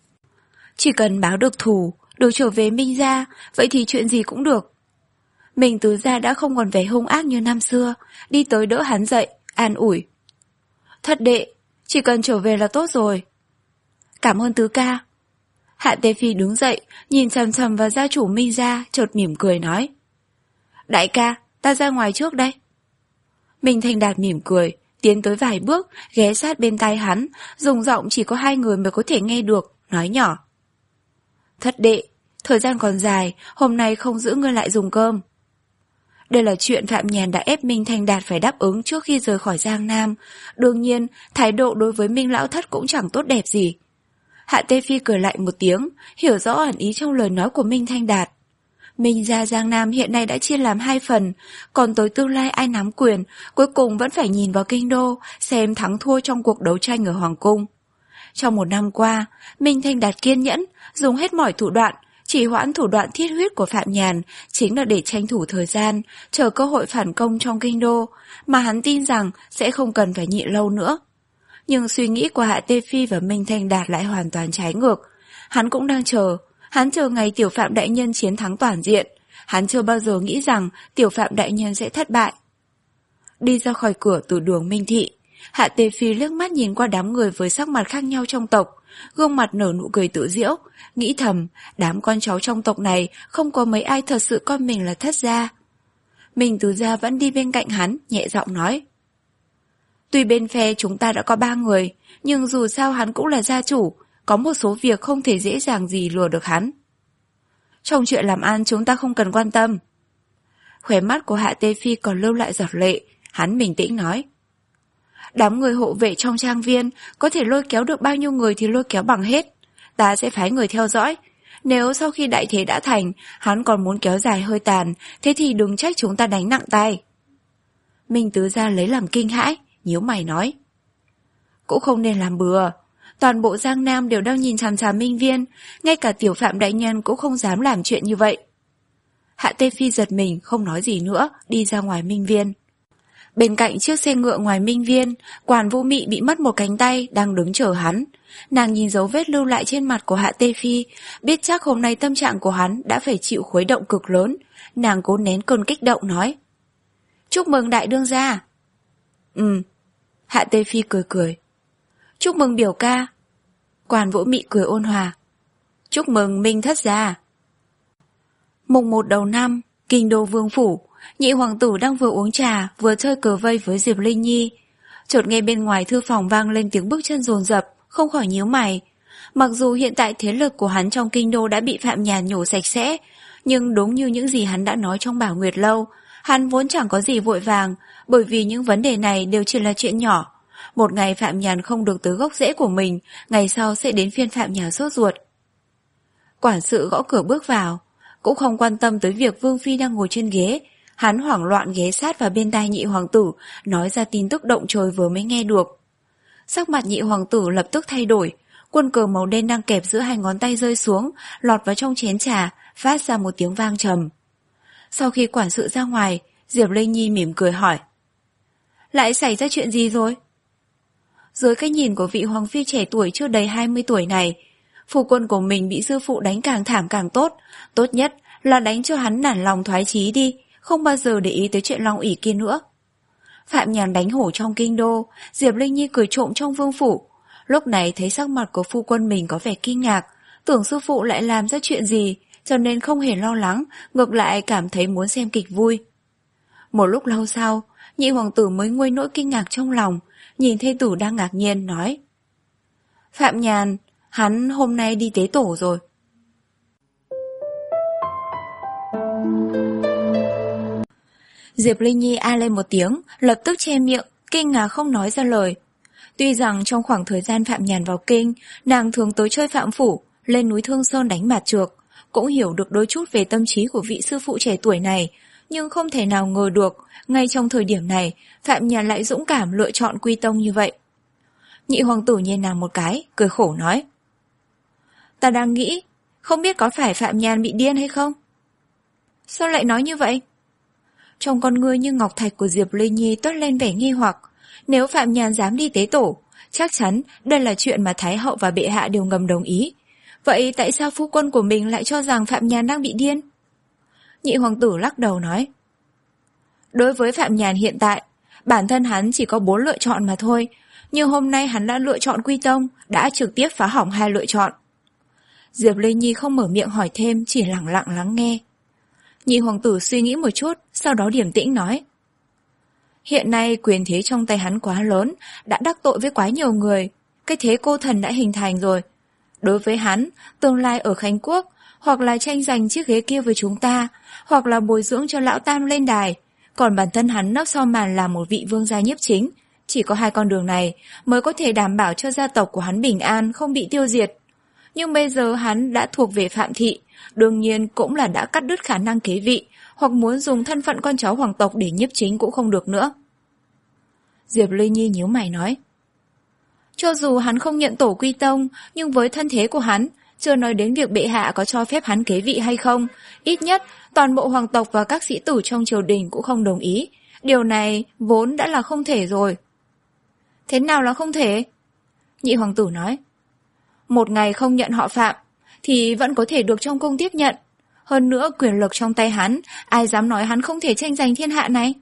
Chỉ cần báo được thù, được trở về Minh gia, vậy thì chuyện gì cũng được. Minh tứ gia đã không còn vẻ hung ác như năm xưa, đi tới đỡ hắn dậy, an ủi. Thất đệ, chỉ cần trở về là tốt rồi. Cảm ơn tứ ca. Hạ Tê Phi đứng dậy, nhìn chằm chằm vào gia chủ Minh gia, chợt mỉm cười nói. Đại ca, ta ra ngoài trước đây. Minh Thanh Đạt mỉm cười, tiến tới vài bước, ghé sát bên tai hắn, dùng giọng chỉ có hai người mới có thể nghe được, nói nhỏ. Thất đệ, thời gian còn dài, hôm nay không giữ ngươi lại dùng cơm. Đây là chuyện Phạm Nhàn đã ép Minh Thanh Đạt phải đáp ứng trước khi rời khỏi Giang Nam. Đương nhiên, thái độ đối với Minh Lão Thất cũng chẳng tốt đẹp gì. Hạ Tê Phi cười lại một tiếng, hiểu rõ ẩn ý trong lời nói của Minh Thanh Đạt. Minh gia Giang Nam hiện nay đã chia làm hai phần, còn tới tương lai ai nắm quyền, cuối cùng vẫn phải nhìn vào kinh đô, xem thắng thua trong cuộc đấu tranh ở Hoàng Cung. Trong một năm qua, Minh Thanh Đạt kiên nhẫn, dùng hết mọi thủ đoạn, chỉ hoãn thủ đoạn thiết huyết của Phạm Nhàn, chính là để tranh thủ thời gian, chờ cơ hội phản công trong kinh đô, mà hắn tin rằng sẽ không cần phải nhịn lâu nữa. Nhưng suy nghĩ của Hạ Tê Phi và Minh Thanh Đạt lại hoàn toàn trái ngược. Hắn cũng đang chờ, hắn chờ ngày Tiểu Phạm đại nhân chiến thắng toàn diện, hắn chưa bao giờ nghĩ rằng Tiểu Phạm đại nhân sẽ thất bại. Đi ra khỏi cửa từ đường Minh Thị, Hạ Tê Phi liếc mắt nhìn qua đám người với sắc mặt khác nhau trong tộc, gương mặt nở nụ cười tự giễu, nghĩ thầm, đám con cháu trong tộc này không có mấy ai thật sự coi mình là thất gia. Minh tứ gia vẫn đi bên cạnh hắn, nhẹ giọng nói. Tuy bên phe chúng ta đã có ba người, nhưng dù sao hắn cũng là gia chủ, có một số việc không thể dễ dàng gì lừa được hắn. Trong chuyện làm ăn chúng ta không cần quan tâm. Khóe mắt của Hạ Tê Phi còn lưu lại giọt lệ, hắn bình tĩnh nói. Đám người hộ vệ trong trang viên có thể lôi kéo được bao nhiêu người thì lôi kéo bằng hết. Ta sẽ phái người theo dõi. Nếu sau khi đại thế đã thành, hắn còn muốn kéo dài hơi tàn, thế thì đừng trách chúng ta đánh nặng tay. Minh tứ gia lấy làm kinh hãi, nhíu mày nói. Cũng không nên làm bừa. Toàn bộ Giang Nam đều đang nhìn chằm chằm Minh Viên, ngay cả Tiểu Phạm đại nhân cũng không dám làm chuyện như vậy. Hạ Tê Phi giật mình, không nói gì nữa, đi ra ngoài Minh Viên. Bên cạnh chiếc xe ngựa ngoài Minh Viên, Quản Vũ Mị bị mất một cánh tay, đang đứng chờ hắn. Nàng nhìn dấu vết lưu lại trên mặt của Hạ Tê Phi, biết chắc hôm nay tâm trạng của hắn đã phải chịu khuấy động cực lớn. Nàng cố nén cơn kích động nói: "Chúc mừng đại đương gia." "Ừ." Hạ Tê Phi cười cười. "Chúc mừng biểu ca." Quản Vũ Mị cười ôn hòa: "Chúc mừng Minh thất gia." Mùng một đầu năm, kinh đô vương phủ, nhị hoàng tử đang vừa uống trà vừa chơi cờ vây với Diệp Linh Nhi. Chợt nghe bên ngoài thư phòng vang lên tiếng bước chân dồn dập, không khỏi nhíu mày. Mặc dù hiện tại thế lực của hắn trong kinh đô đã bị Phạm Nhàn nhổ sạch sẽ, nhưng đúng như những gì hắn đã nói trong Bảo Nguyệt Lâu, hắn vốn chẳng có gì vội vàng, bởi vì những vấn đề này đều chỉ là chuyện nhỏ. Một ngày Phạm Nhàn không được tới gốc rễ của mình, ngày sau sẽ đến phiên Phạm Nhàn sốt ruột. Quản sự gõ cửa bước vào, cũng không quan tâm tới việc Vương Phi đang ngồi trên ghế. Hắn hoảng loạn ghé sát vào bên tai nhị hoàng tử, nói ra tin tức động trời vừa mới nghe được. Sắc mặt nhị hoàng tử lập tức thay đổi, quân cờ màu đen đang kẹp giữa hai ngón tay rơi xuống, lọt vào trong chén trà, phát ra một tiếng vang trầm. Sau khi quản sự ra ngoài, Diệp Linh Nhi mỉm cười hỏi: "Lại xảy ra chuyện gì rồi?" Dưới cái nhìn của vị hoàng phi trẻ tuổi chưa đầy hai mươi tuổi này, phu quân của mình bị sư phụ đánh càng thảm càng tốt, tốt nhất là đánh cho hắn nản lòng thoái chí đi, không bao giờ để ý tới chuyện long ỷ kia nữa. Phạm Nhàn đánh hổ trong kinh đô, Diệp Linh Nhi cười trộm trong vương phủ. Lúc này thấy sắc mặt của phu quân mình có vẻ kinh ngạc, tưởng sư phụ lại làm ra chuyện gì, cho nên không hề lo lắng, ngược lại cảm thấy muốn xem kịch vui. Một lúc lâu sau, nhị hoàng tử mới nguôi nỗi kinh ngạc trong lòng, nhìn thê tử đang ngạc nhiên nói: "Phạm Nhàn, hắn hôm nay đi tế tổ rồi." Diệp Linh Nhi a lên một tiếng, lập tức che miệng, kinh ngạc không nói ra lời. Tuy rằng trong khoảng thời gian Phạm Nhàn vào kinh, nàng thường tới chơi Phạm Phủ, lên núi Thương Sơn đánh mạt trược, cũng hiểu được đôi chút về tâm trí của vị sư phụ trẻ tuổi này, nhưng không thể nào ngờ được, ngay trong thời điểm này, Phạm Nhàn lại dũng cảm lựa chọn quy tông như vậy. Nhị hoàng tử nhìn nàng một cái, cười khổ nói: "Ta đang nghĩ, không biết có phải Phạm Nhàn bị điên hay không?" "Sao lại nói như vậy?" Trong con ngươi như ngọc thạch của Diệp Linh Nhi toát lên vẻ nghi hoặc. Nếu Phạm Nhàn dám đi tế tổ, chắc chắn đây là chuyện mà Thái hậu và bệ hạ đều ngầm đồng ý. Vậy tại sao phu quân của mình lại cho rằng Phạm Nhàn đang bị điên? Nhị hoàng tử lắc đầu nói: "Đối với Phạm Nhàn hiện tại, bản thân hắn chỉ có bốn lựa chọn mà thôi, nhưng hôm nay hắn đã lựa chọn quy tông, đã trực tiếp phá hỏng hai lựa chọn." Diệp Linh Nhi không mở miệng hỏi thêm, chỉ lặng lặng lắng nghe. Nhị hoàng tử suy nghĩ một chút, sau đó điềm tĩnh nói: "Hiện nay quyền thế trong tay hắn quá lớn, đã đắc tội với quá nhiều người, cái thế cô thần đã hình thành rồi. Đối với hắn, tương lai ở Khánh Quốc, hoặc là tranh giành chiếc ghế kia với chúng ta, hoặc là bồi dưỡng cho lão tam lên đài, còn bản thân hắn nấp sau màn là một vị vương gia nhiếp chính. Chỉ có hai con đường này mới có thể đảm bảo cho gia tộc của hắn bình an, không bị tiêu diệt. Nhưng bây giờ hắn đã thuộc về Phạm thị, đương nhiên cũng là đã cắt đứt khả năng kế vị, hoặc muốn dùng thân phận con cháu hoàng tộc để nhiếp chính cũng không được nữa." Diệp Linh Nhi nhíu mày nói: "Cho dù hắn không nhận tổ quy tông, nhưng với thân thế của hắn, chưa nói đến việc bệ hạ có cho phép hắn kế vị hay không, ít nhất toàn bộ hoàng tộc và các sĩ tử trong triều đình cũng không đồng ý. Điều này vốn đã là không thể rồi." "Thế nào là không thể?" Nhị hoàng tử nói: "Một ngày không nhận họ Phạm, thì vẫn có thể được trong cung tiếp nhận. Hơn nữa quyền lực trong tay hắn, ai dám nói hắn không thể tranh giành thiên hạ này?"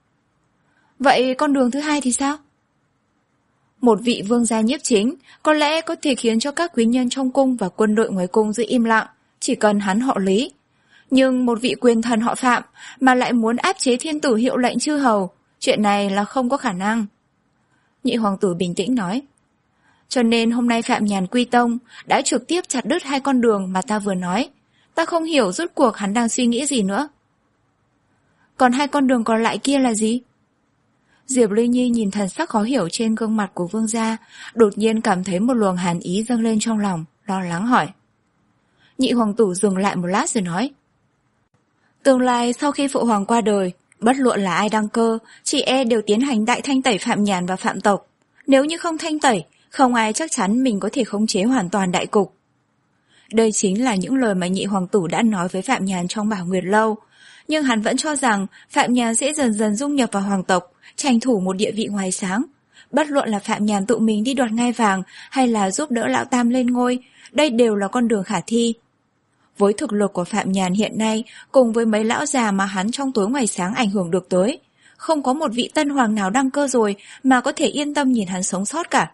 "Vậy con đường thứ hai thì sao?" "Một vị vương gia nhiếp chính có lẽ có thể khiến cho các quý nhân trong cung và quân đội ngoài cung giữ im lặng, chỉ cần hắn họ Lý. Nhưng một vị quyền thần họ Phạm mà lại muốn áp chế thiên tử hiệu lệnh chư hầu, chuyện này là không có khả năng." Nhị hoàng tử bình tĩnh nói: "Cho nên hôm nay Phạm Nhàn quy tông đã trực tiếp chặt đứt hai con đường mà ta vừa nói. Ta không hiểu rốt cuộc hắn đang suy nghĩ gì nữa." "Còn hai con đường còn lại kia là gì?" Diệp Linh Nhi nhìn thần sắc khó hiểu trên gương mặt của vương gia, đột nhiên cảm thấy một luồng hàn ý dâng lên trong lòng, lo lắng hỏi. Nhị hoàng tử dừng lại một lát rồi nói: "Tương lai sau khi phụ hoàng qua đời, bất luận là ai đăng cơ, chị e đều tiến hành đại thanh tẩy Phạm Nhàn và Phạm tộc. Nếu như không thanh tẩy, không ai chắc chắn mình có thể khống chế hoàn toàn đại cục." Đây chính là những lời mà nhị hoàng tử đã nói với Phạm Nhàn trong Bảo Nguyệt Lâu, nhưng hắn vẫn cho rằng Phạm Nhàn sẽ dần dần dung nhập vào hoàng tộc, tranh thủ một địa vị ngoài sáng. Bất luận là Phạm Nhàn tự mình đi đoạt ngai vàng hay là giúp đỡ Lão Tam lên ngôi, đây đều là con đường khả thi. Với thực lực của Phạm Nhàn hiện nay, cùng với mấy lão già mà hắn trong tối ngoài sáng ảnh hưởng được tới, không có một vị tân hoàng nào đăng cơ rồi mà có thể yên tâm nhìn hắn sống sót cả.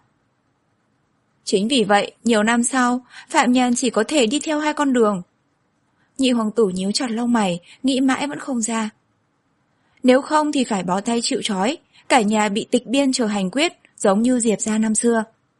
Chính vì vậy, nhiều năm sau, Phạm Nhàn chỉ có thể đi theo hai con đường. Nhị hoàng tử nhíu chặt lông mày, nghĩ mãi vẫn không ra. Nếu không thì phải bó tay chịu trói, cả nhà bị tịch biên chờ hành quyết, giống như Diệp gia năm xưa.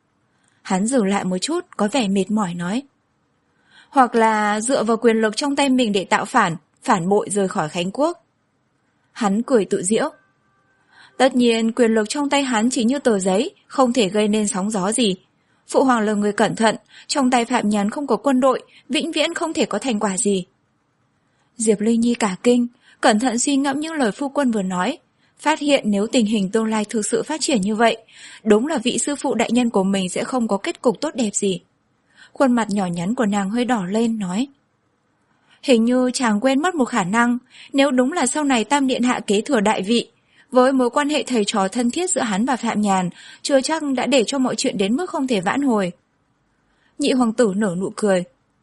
Hắn dừng lại một chút, có vẻ mệt mỏi nói. Hoặc là dựa vào quyền lực trong tay mình để tạo phản, phản bội rời khỏi Khánh Quốc. Hắn cười tự giễu. Tất nhiên quyền lực trong tay hắn chỉ như tờ giấy, không thể gây nên sóng gió gì. Phụ hoàng là người cẩn thận, trong tay Phạm Nhàn không có quân đội, vĩnh viễn không thể có thành quả gì. Diệp Linh Nhi cả kinh, cẩn thận suy ngẫm những lời phu quân vừa nói, phát hiện nếu tình hình tương lai thực sự phát triển như vậy, đúng là vị sư phụ đại nhân của mình sẽ không có kết cục tốt đẹp gì. Khuôn mặt nhỏ nhắn của nàng hơi đỏ lên, nói. Hình như chàng quên mất một khả năng, nếu đúng là sau này Tam Điện Hạ kế thừa đại vị, với mối quan hệ thầy trò thân thiết giữa hắn và Phạm Nhàn, chưa chắc đã để cho mọi chuyện đến mức không thể vãn hồi. Nhị hoàng tử nở nụ cười.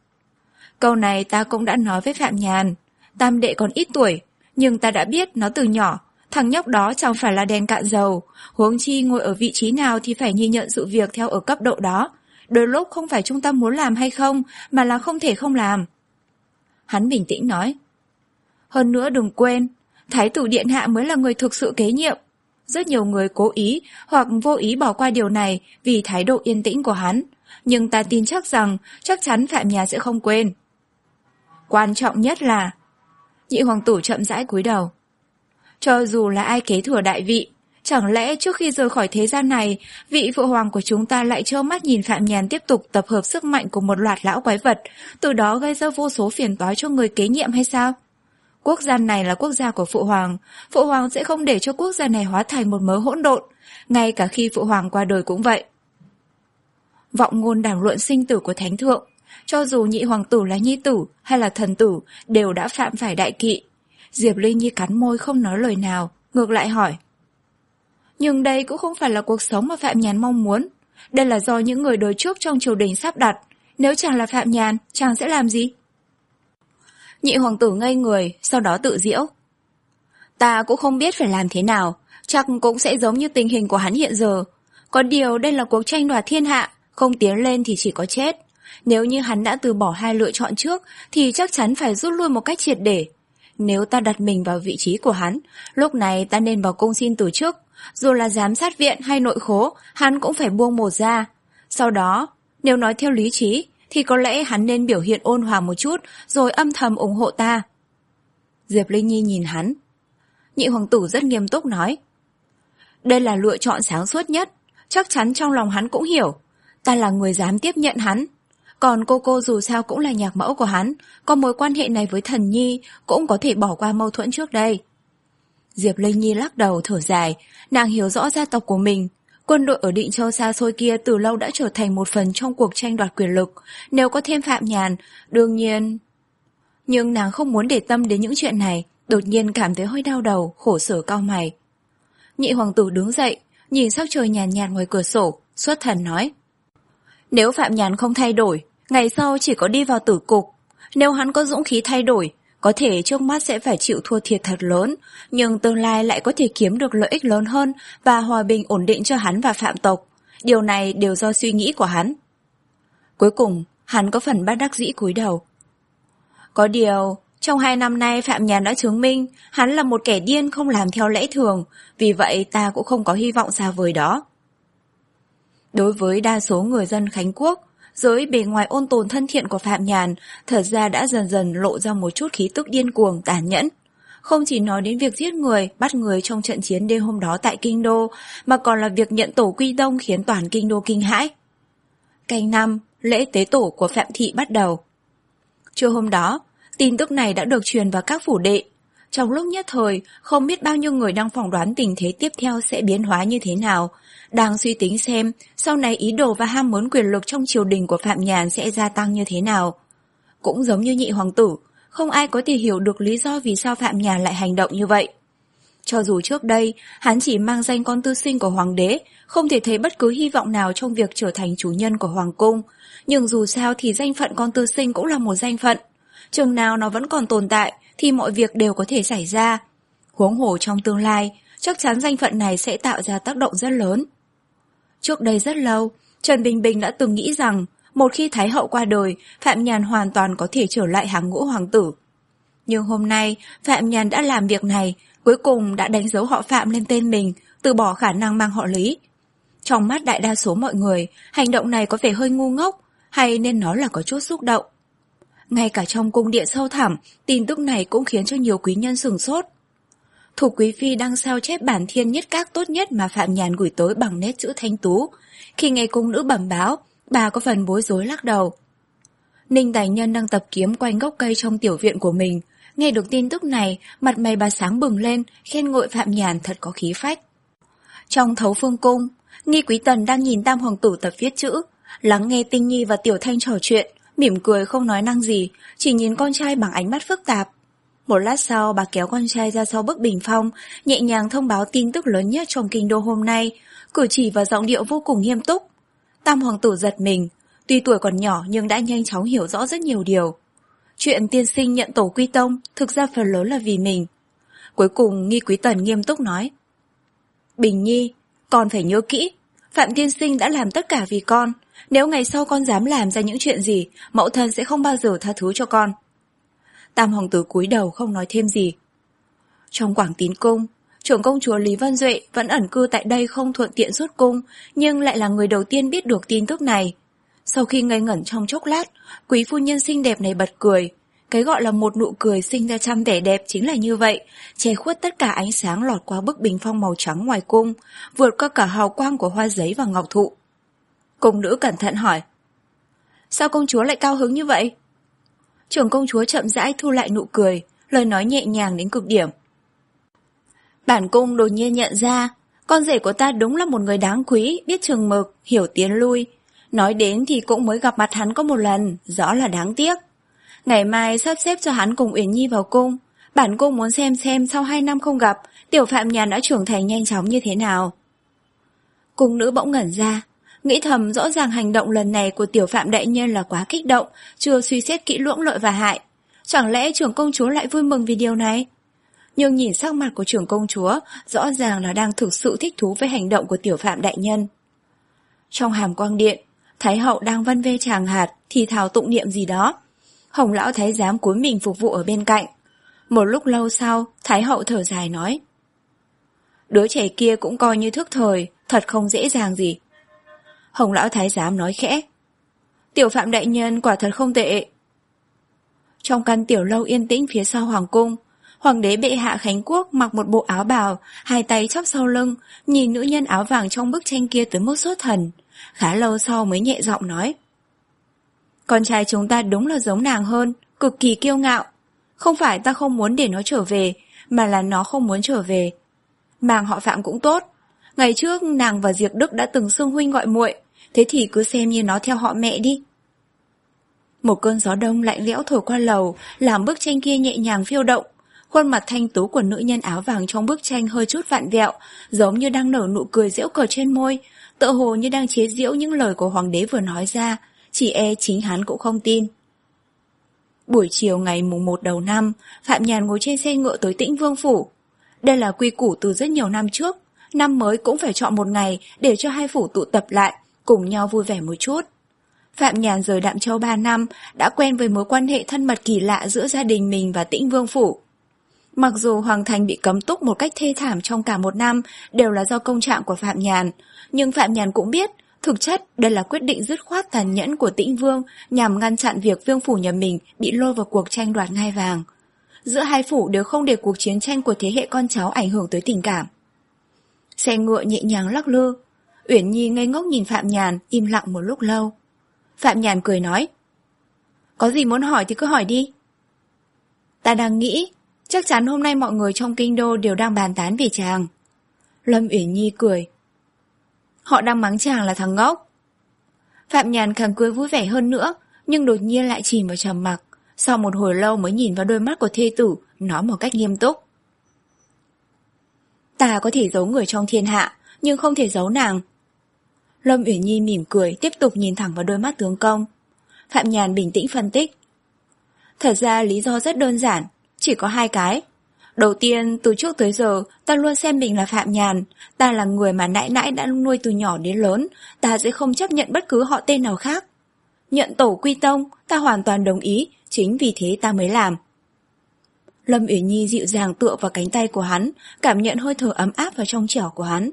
Câu này ta cũng đã nói với Phạm Nhàn, Tam đệ còn ít tuổi, nhưng ta đã biết nó từ nhỏ, thằng nhóc đó chẳng phải là đèn cạn dầu, huống chi ngồi ở vị trí nào thì phải nhìn nhận sự việc theo ở cấp độ đó. Đôi lúc không phải chúng ta muốn làm hay không, mà là không thể không làm. Hắn bình tĩnh nói. Hơn nữa đừng quên, Thái tử Điện Hạ mới là người thực sự kế nhiệm. Rất nhiều người cố ý hoặc vô ý bỏ qua điều này vì thái độ yên tĩnh của hắn. Nhưng ta tin chắc rằng chắc chắn Phạm Nhàn sẽ không quên. Quan trọng nhất là... Nhị hoàng tử chậm rãi cúi đầu. Cho dù là ai kế thừa đại vị, chẳng lẽ trước khi rời khỏi thế gian này, vị phụ hoàng của chúng ta lại trơ mắt nhìn Phạm Nhàn tiếp tục tập hợp sức mạnh của một loạt lão quái vật, từ đó gây ra vô số phiền toái cho người kế nhiệm hay sao? Quốc gia này là quốc gia của phụ hoàng, phụ hoàng sẽ không để cho quốc gia này hóa thành một mớ hỗn độn, ngay cả khi phụ hoàng qua đời cũng vậy. Vọng ngôn đàm luận sinh tử của thánh thượng, cho dù nhị hoàng tử là nhi tử hay là thần tử đều đã phạm phải đại kỵ. Diệp Linh Nhi cắn môi không nói lời nào, ngược lại hỏi. Nhưng đây cũng không phải là cuộc sống mà Phạm Nhàn mong muốn. Đây là do những người đời trước trong triều đình sắp đặt. Nếu chàng là Phạm Nhàn, chàng sẽ làm gì? Nhị hoàng tử ngây người, sau đó tự giễu. Ta cũng không biết phải làm thế nào, chắc cũng sẽ giống như tình hình của hắn hiện giờ. Có điều đây là cuộc tranh đoạt thiên hạ, không tiến lên thì chỉ có chết. Nếu như hắn đã từ bỏ hai lựa chọn trước, thì chắc chắn phải rút lui một cách triệt để. Nếu ta đặt mình vào vị trí của hắn, lúc này ta nên vào cung xin từ chức. Dù là giám sát viện hay nội khố, hắn cũng phải buông một ra. Sau đó, nếu nói theo lý trí, thì có lẽ hắn nên biểu hiện ôn hòa một chút, rồi âm thầm ủng hộ ta. Diệp Linh Nhi nhìn hắn. Nhị hoàng tử rất nghiêm túc nói. Đây là lựa chọn sáng suốt nhất, chắc chắn trong lòng hắn cũng hiểu. Ta là người dám tiếp nhận hắn. Còn cô cô dù sao cũng là nhạc mẫu của hắn, có mối quan hệ này với thần nhi cũng có thể bỏ qua mâu thuẫn trước đây. Diệp Linh Nhi lắc đầu thở dài, nàng hiểu rõ gia tộc của mình. Quân đội ở Định Châu xa xôi kia từ lâu đã trở thành một phần trong cuộc tranh đoạt quyền lực. Nếu có thêm Phạm Nhàn, đương nhiên... Nhưng nàng không muốn để tâm đến những chuyện này, đột nhiên cảm thấy hơi đau đầu, khổ sở cau mày. Nhị hoàng tử đứng dậy, nhìn sắc trời nhàn nhạt ngoài cửa sổ, xuất thần nói. Nếu Phạm Nhàn không thay đổi, ngày sau chỉ có đi vào tử cục. Nếu hắn có dũng khí thay đổi, có thể trước mắt sẽ phải chịu thua thiệt thật lớn, nhưng tương lai lại có thể kiếm được lợi ích lớn hơn và hòa bình ổn định cho hắn và Phạm tộc. Điều này đều do suy nghĩ của hắn. Cuối cùng, hắn có phần bất đắc dĩ cúi đầu. Có điều, trong hai năm nay Phạm Nhàn đã chứng minh hắn là một kẻ điên không làm theo lẽ thường, vì vậy ta cũng không có hy vọng xa vời đó. Đối với đa số người dân Khánh Quốc, dưới bề ngoài ôn tồn thân thiện của Phạm Nhàn thật ra đã dần dần lộ ra một chút khí tức điên cuồng, tàn nhẫn. Không chỉ nói đến việc giết người, bắt người trong trận chiến đêm hôm đó tại Kinh Đô, mà còn là việc nhận tổ quy tông khiến toàn Kinh Đô kinh hãi. Canh năm, lễ tế tổ của Phạm Thị bắt đầu. Trưa hôm đó, tin tức này đã được truyền vào các phủ đệ. Trong lúc nhất thời, không biết bao nhiêu người đang phỏng đoán tình thế tiếp theo sẽ biến hóa như thế nào, đang suy tính xem sau này ý đồ và ham muốn quyền lực trong triều đình của Phạm Nhàn sẽ gia tăng như thế nào. Cũng giống như nhị hoàng tử, không ai có thể hiểu được lý do vì sao Phạm Nhàn lại hành động như vậy. Cho dù trước đây, hắn chỉ mang danh con tư sinh của hoàng đế, không thể thấy bất cứ hy vọng nào trong việc trở thành chủ nhân của hoàng cung. Nhưng dù sao thì danh phận con tư sinh cũng là một danh phận. Chừng nào nó vẫn còn tồn tại, thì mọi việc đều có thể xảy ra. Huống hồ trong tương lai, chắc chắn danh phận này sẽ tạo ra tác động rất lớn. Trước đây rất lâu, Trần Bình Bình đã từng nghĩ rằng, một khi Thái hậu qua đời, Phạm Nhàn hoàn toàn có thể trở lại hàng ngũ hoàng tử. Nhưng hôm nay, Phạm Nhàn đã làm việc này, cuối cùng đã đánh dấu họ Phạm lên tên mình, từ bỏ khả năng mang họ Lý. Trong mắt đại đa số mọi người, hành động này có vẻ hơi ngu ngốc, hay nên nói là có chút xúc động. Ngay cả trong cung điện sâu thẳm, tin tức này cũng khiến cho nhiều quý nhân sửng sốt. Thủ quý phi đang sao chép bản thiên nhất các tốt nhất mà Phạm Nhàn gửi tới bằng nét chữ thanh tú. Khi nghe cung nữ bẩm báo, bà có phần bối rối lắc đầu. Ninh Tài Nhân đang tập kiếm quanh gốc cây trong tiểu viện của mình. Nghe được tin tức này, mặt mày bà sáng bừng lên, khen ngợi Phạm Nhàn thật có khí phách. Trong Thấu Phương Cung, Nghi Quý Tần đang nhìn Tam Hoàng tử tập viết chữ, lắng nghe Tinh Nhi và Tiểu Thanh trò chuyện, mỉm cười không nói năng gì, chỉ nhìn con trai bằng ánh mắt phức tạp. Một lát sau, bà kéo con trai ra sau bức bình phong, nhẹ nhàng thông báo tin tức lớn nhất trong kinh đô hôm nay, cử chỉ và giọng điệu vô cùng nghiêm túc. Tam Hoàng tử giật mình, tuy tuổi còn nhỏ nhưng đã nhanh chóng hiểu rõ rất nhiều điều. Chuyện tiên sinh nhận tổ quy tông thực ra phần lớn là vì mình. Cuối cùng Nghi Quý Tần nghiêm túc nói: Bình Nhi, con phải nhớ kỹ, Phạm tiên sinh đã làm tất cả vì con. Nếu ngày sau con dám làm ra những chuyện gì, mẫu thân sẽ không bao giờ tha thứ cho con. Tam Hoàng tử cúi đầu không nói thêm gì. Trong Quảng Tín Cung, trưởng công chúa Lý Vân Duệ vẫn ẩn cư tại đây không thuận tiện xuất cung, nhưng lại là người đầu tiên biết được tin tức này. Sau khi ngây ngẩn trong chốc lát, quý phu nhân xinh đẹp này bật cười. Cái gọi là một nụ cười sinh ra trăm vẻ đẹp chính là như vậy, che khuất tất cả ánh sáng lọt qua bức bình phong màu trắng ngoài cung, vượt qua cả hào quang của hoa giấy và ngọc thụ. Cung nữ cẩn thận hỏi: Sao công chúa lại cao hứng như vậy? Trưởng công chúa chậm rãi thu lại nụ cười, lời nói nhẹ nhàng đến cực điểm. Bản cung đột nhiên nhận ra, con rể của ta đúng là một người đáng quý, biết chừng mực, hiểu tiến lui. Nói đến thì cũng mới gặp mặt hắn có một lần, rõ là đáng tiếc. Ngày mai sắp xếp cho hắn cùng Uyển Nhi vào cung. Bản cung muốn xem xem sau hai năm không gặp, tiểu Phạm Nhàn đã trưởng thành nhanh chóng như thế nào. Cung nữ bỗng ngẩn ra, nghĩ thầm rõ ràng hành động lần này của tiểu Phạm đại nhân là quá kích động, chưa suy xét kỹ lưỡng lợi và hại. Chẳng lẽ trưởng công chúa lại vui mừng vì điều này? Nhưng nhìn sắc mặt của trưởng công chúa, rõ ràng là đang thực sự thích thú với hành động của tiểu Phạm đại nhân. Trong Hàm Quang Điện, Thái hậu đang vân vê tràng hạt, thì thào tụng niệm gì đó. Hồng lão thái giám cúi mình phục vụ ở bên cạnh. Một lúc lâu sau, Thái hậu thở dài nói: Đứa trẻ kia cũng coi như thức thời, thật không dễ dàng gì. Hồng lão thái giám nói khẽ: Tiểu Phạm đại nhân quả thật không tệ. Trong căn tiểu lâu yên tĩnh phía sau hoàng cung, hoàng đế bệ hạ Khánh Quốc mặc một bộ áo bào, hai tay chắp sau lưng, nhìn nữ nhân áo vàng trong bức tranh kia tới mức sốt thần. Khá lâu sau mới nhẹ giọng nói: Con trai chúng ta đúng là giống nàng hơn, cực kỳ kiêu ngạo. Không phải ta không muốn để nó trở về, mà là nó không muốn trở về. Mang họ Phạm cũng tốt. Ngày trước nàng và Diệp Đức đã từng xưng huynh gọi muội, thế thì cứ xem như nó theo họ mẹ đi. Một cơn gió đông lạnh lẽo thổi qua lầu, làm bức tranh kia nhẹ nhàng phiêu động. Khuôn mặt thanh tú của nữ nhân áo vàng trong bức tranh hơi chút vặn vẹo, giống như đang nở nụ cười giễu cợt trên môi, tựa hồ như đang chế giễu những lời của hoàng đế vừa nói ra, chỉ e chính hắn cũng không tin. Buổi chiều ngày mùng một đầu năm, Phạm Nhàn ngồi trên xe ngựa tới Tĩnh Vương phủ. Đây là quy củ từ rất nhiều năm trước, năm mới cũng phải chọn một ngày để cho hai phủ tụ tập lại, cùng nhau vui vẻ một chút. Phạm Nhàn rời Đạm Châu ba năm, đã quen với mối quan hệ thân mật kỳ lạ giữa gia đình mình và Tĩnh Vương phủ. Mặc dù Hoàng Thành bị cấm túc một cách thê thảm trong cả một năm đều là do công trạng của Phạm Nhàn, nhưng Phạm Nhàn cũng biết, thực chất đây là quyết định dứt khoát tàn nhẫn của Tĩnh Vương nhằm ngăn chặn việc vương phủ nhà mình bị lôi vào cuộc tranh đoạt ngai vàng. Giữa hai phủ đều không để cuộc chiến tranh của thế hệ con cháu ảnh hưởng tới tình cảm. Xe ngựa nhẹ nhàng lắc lư, Uyển Nhi ngây ngốc nhìn Phạm Nhàn, im lặng một lúc lâu. Phạm Nhàn cười nói: Có gì muốn hỏi thì cứ hỏi đi. Ta đang nghĩ, chắc chắn hôm nay mọi người trong kinh đô đều đang bàn tán về chàng. Lâm Uyển Nhi cười: Họ đang mắng chàng là thằng ngốc. Phạm Nhàn càng cười vui vẻ hơn nữa, nhưng đột nhiên lại chìm vào trầm mặc. Sau một hồi lâu mới nhìn vào đôi mắt của thê tử, nói một cách nghiêm túc: Ta có thể giấu người trong thiên hạ, nhưng không thể giấu nàng. Lâm Uyển Nhi mỉm cười, tiếp tục nhìn thẳng vào đôi mắt tướng công. Phạm Nhàn bình tĩnh phân tích. Thật ra lý do rất đơn giản, chỉ có hai cái. Đầu tiên, từ trước tới giờ, ta luôn xem mình là Phạm Nhàn. Ta là người mà nãi nãi đã nuôi từ nhỏ đến lớn, ta sẽ không chấp nhận bất cứ họ tên nào khác. Nhận tổ quy tông, ta hoàn toàn đồng ý, chính vì thế ta mới làm. Lâm Uyển Nhi dịu dàng tựa vào cánh tay của hắn, cảm nhận hơi thở ấm áp và trong trẻo của hắn.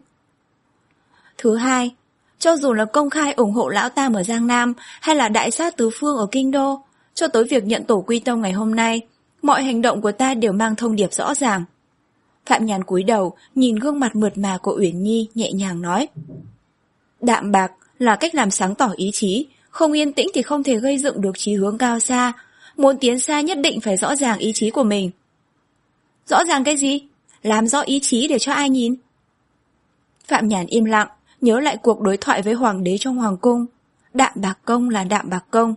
Thứ hai, cho dù là công khai ủng hộ lão tam ở Giang Nam hay là đại sát tứ phương ở Kinh Đô, cho tới việc nhận tổ quy tông ngày hôm nay, mọi hành động của ta đều mang thông điệp rõ ràng. Phạm Nhàn cúi đầu, nhìn gương mặt mượt mà của Uyển Nhi, nhẹ nhàng nói. Đạm bạc là cách làm sáng tỏ ý chí, không yên tĩnh thì không thể gây dựng được chí hướng cao xa. Muốn tiến xa nhất định phải rõ ràng ý chí của mình. Rõ ràng cái gì? Làm rõ ý chí để cho ai nhìn? Phạm Nhàn im lặng, nhớ lại cuộc đối thoại với hoàng đế trong hoàng cung. Đạm bạc công là đạm bạc công.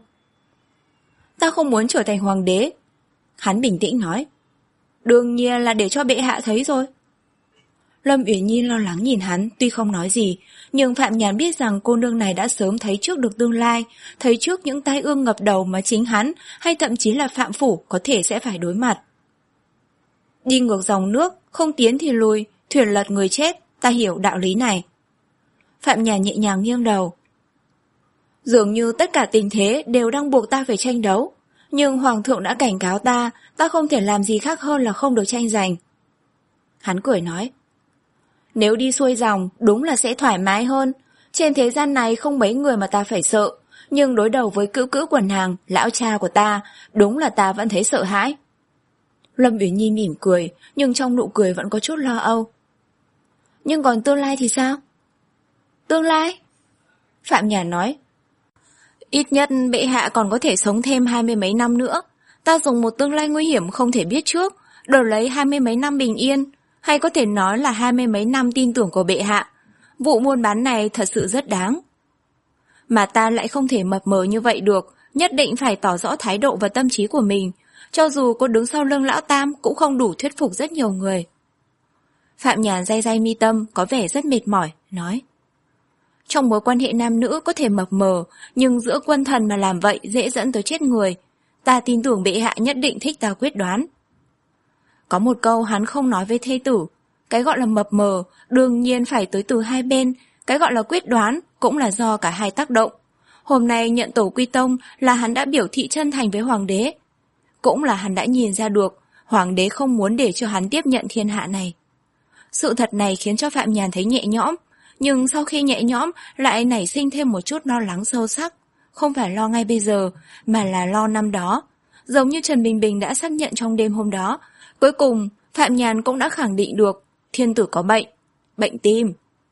Ta không muốn trở thành hoàng đế. Hắn bình tĩnh nói. Đương nhiên là để cho bệ hạ thấy rồi. Lâm Uyển Nhi lo lắng nhìn hắn, tuy không nói gì, nhưng Phạm Nhàn biết rằng cô nương này đã sớm thấy trước được tương lai, thấy trước những tai ương ngập đầu mà chính hắn, hay thậm chí là Phạm Phủ có thể sẽ phải đối mặt. Đi ngược dòng nước, không tiến thì lùi, thuyền lật người chết, ta hiểu đạo lý này. Phạm Nhàn nhẹ nhàng nghiêng đầu. Dường như tất cả tình thế đều đang buộc ta phải tranh đấu, nhưng Hoàng thượng đã cảnh cáo ta, ta không thể làm gì khác hơn là không được tranh giành. Hắn cười nói. Nếu đi xuôi dòng, đúng là sẽ thoải mái hơn. Trên thế gian này không mấy người mà ta phải sợ, nhưng đối đầu với cữu cữu của nàng, lão cha của ta, đúng là ta vẫn thấy sợ hãi. Lâm Uyển Nhi mỉm cười, nhưng trong nụ cười vẫn có chút lo âu. Nhưng còn tương lai thì sao? Tương lai? Phạm Nhàn nói. Ít nhất bệ hạ còn có thể sống thêm hai mươi mấy năm nữa. Ta dùng một tương lai nguy hiểm không thể biết trước, đổi lấy hai mươi mấy năm bình yên, hay có thể nói là hai mươi mấy năm tin tưởng của bệ hạ. Vụ buôn bán này thật sự rất đáng. Mà ta lại không thể mập mờ như vậy được, nhất định phải tỏ rõ thái độ và tâm trí của mình. Cho dù có đứng sau lưng lão tam cũng không đủ thuyết phục rất nhiều người. Phạm Nhàn day day mi tâm, có vẻ rất mệt mỏi, nói. Trong mối quan hệ nam nữ có thể mập mờ, nhưng giữa quân thần mà làm vậy dễ dẫn tới chết người. Ta tin tưởng bệ hạ nhất định thích ta quyết đoán. Có một câu hắn không nói với thê tử. Cái gọi là mập mờ đương nhiên phải tới từ hai bên. Cái gọi là quyết đoán cũng là do cả hai tác động. Hôm nay nhận tổ quy tông là hắn đã biểu thị chân thành với hoàng đế. Cũng là hắn đã nhìn ra được hoàng đế không muốn để cho hắn tiếp nhận thiên hạ này. Sự thật này khiến cho Phạm Nhàn thấy nhẹ nhõm. Nhưng sau khi nhẹ nhõm lại nảy sinh thêm một chút lo lắng sâu sắc. Không phải lo ngay bây giờ, mà là lo năm đó. Giống như Trần Bình Bình đã xác nhận trong đêm hôm đó. Cuối cùng, Phạm Nhàn cũng đã khẳng định được thiên tử có bệnh, bệnh tim.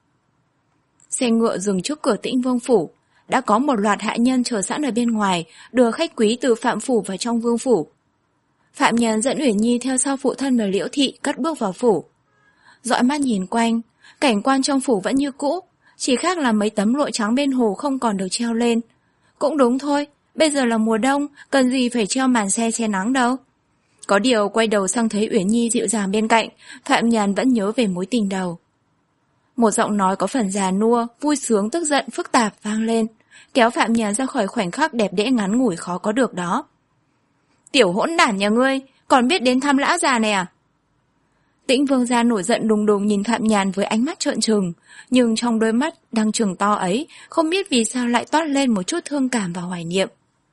Xe ngựa dừng trước cửa Tĩnh Vương phủ. Đã có một loạt hạ nhân chờ sẵn ở bên ngoài, đưa khách quý từ Phạm phủ vào trong Vương phủ. Phạm Nhàn dẫn Uyển Nhi theo sau phụ thân và Liễu Thị cất bước vào phủ. Dõi mắt nhìn quanh, cảnh quan trong phủ vẫn như cũ, chỉ khác là mấy tấm lụa trắng bên hồ không còn được treo lên. Cũng đúng thôi, bây giờ là mùa đông, cần gì phải treo màn xe che nắng đâu. Có điều quay đầu sang thấy Uyển Nhi dịu dàng bên cạnh, Phạm Nhàn vẫn nhớ về mối tình đầu. Một giọng nói có phần già nua, vui sướng, tức giận, phức tạp vang lên, kéo Phạm Nhàn ra khỏi khoảnh khắc đẹp đẽ ngắn ngủi khó có được đó. Tiểu hỗn đản nhà ngươi, còn biết đến thăm lão già này à? Tĩnh Vương gia nổi giận đùng đùng nhìn Phạm Nhàn với ánh mắt trợn trừng, nhưng trong đôi mắt đang trừng to ấy, không biết vì sao lại toát lên một chút thương cảm và hoài niệm.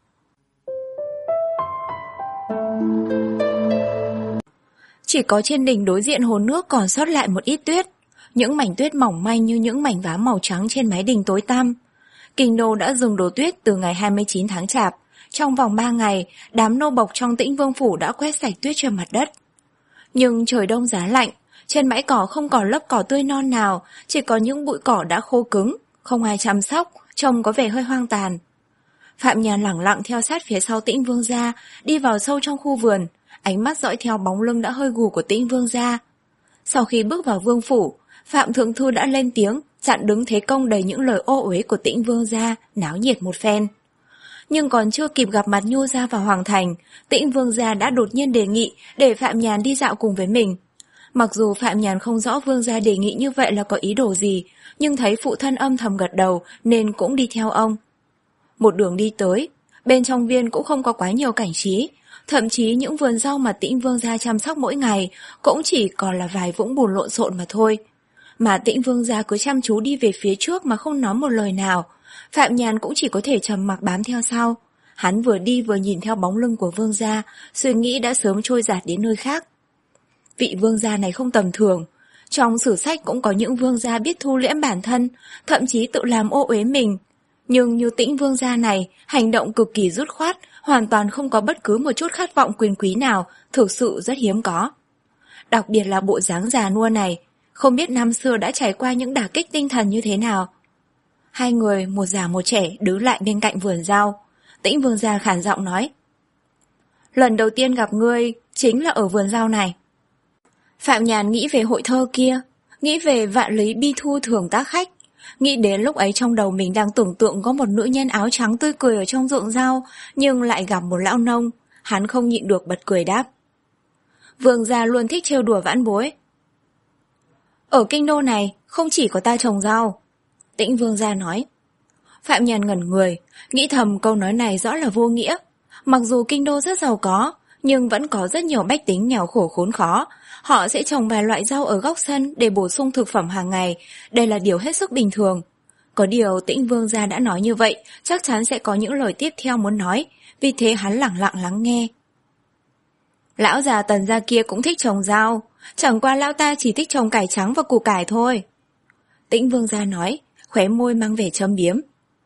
Chỉ có trên đỉnh đối diện hồ nước còn sót lại một ít tuyết, những mảnh tuyết mỏng manh như những mảnh vá màu trắng trên mái đình tối tăm. Kinh đô đã dừng đổ tuyết từ ngày hai mươi chín tháng Chạp, trong vòng ba ngày, đám nô bộc trong Tĩnh Vương phủ đã quét sạch tuyết trên mặt đất. Nhưng trời đông giá lạnh, trên bãi cỏ không còn lớp cỏ tươi non nào, chỉ có những bụi cỏ đã khô cứng, không ai chăm sóc, trông có vẻ hơi hoang tàn. Phạm Nhàn lẳng lặng theo sát phía sau Tĩnh Vương gia, đi vào sâu trong khu vườn, ánh mắt dõi theo bóng lưng đã hơi gù của Tĩnh Vương gia. Sau khi bước vào vương phủ, Phạm Thượng Thư đã lên tiếng, chặn đứng thế công đầy những lời ô uế của Tĩnh Vương gia, náo nhiệt một phen. Nhưng còn chưa kịp gặp mặt Nhu gia và Hoàng Thành, Tĩnh Vương gia đã đột nhiên đề nghị để Phạm Nhàn đi dạo cùng với mình. Mặc dù Phạm Nhàn không rõ Vương gia đề nghị như vậy là có ý đồ gì, nhưng thấy phụ thân âm thầm gật đầu nên cũng đi theo ông. Một đường đi tới, bên trong viên cũng không có quá nhiều cảnh trí, thậm chí những vườn rau mà Tĩnh Vương gia chăm sóc mỗi ngày cũng chỉ còn là vài vũng bùn lộn xộn mà thôi. Mà Tĩnh Vương gia cứ chăm chú đi về phía trước mà không nói một lời nào, Phạm Nhàn cũng chỉ có thể trầm mặc bám theo sau. Hắn vừa đi vừa nhìn theo bóng lưng của Vương gia, suy nghĩ đã sớm trôi dạt đến nơi khác. Vị Vương gia này không tầm thường. Trong sử sách cũng có những Vương gia biết thu liễm bản thân, thậm chí tự làm ô uế mình. Nhưng như Tĩnh Vương gia này, hành động cực kỳ dứt khoát, hoàn toàn không có bất cứ một chút khát vọng quyền quý nào, thực sự rất hiếm có. Đặc biệt là bộ dáng già nua này, không biết năm xưa đã trải qua những đả kích tinh thần như thế nào. Hai người, một già một trẻ, đứng lại bên cạnh vườn rau. Tĩnh Vương gia khản giọng nói: lần đầu tiên gặp ngươi chính là ở vườn rau này. Phạm Nhàn nghĩ về hội thơ kia, nghĩ về vạn lý bi thu thường tác khách, nghĩ đến lúc ấy trong đầu mình đang tưởng tượng có một nữ nhân áo trắng tươi cười ở trong ruộng rau, nhưng lại gặp một lão nông. Hắn không nhịn được bật cười đáp: Vương gia luôn thích trêu đùa vãn bối. Ở kinh đô này không chỉ có ta trồng rau. Tĩnh Vương gia nói. Phạm Nhàn ngẩn người, nghĩ thầm câu nói này rõ là vô nghĩa. Mặc dù kinh đô rất giàu có, nhưng vẫn có rất nhiều bách tính nghèo khổ khốn khó. Họ sẽ trồng vài loại rau ở góc sân để bổ sung thực phẩm hàng ngày. Đây là điều hết sức bình thường. Có điều Tĩnh Vương gia đã nói như vậy, chắc chắn sẽ có những lời tiếp theo muốn nói, vì thế hắn lẳng lặng lắng nghe. Lão già Tần gia kia cũng thích trồng rau, chẳng qua lão ta chỉ thích trồng cải trắng và củ cải thôi. Tĩnh Vương gia nói, khóe môi mang vẻ châm biếm.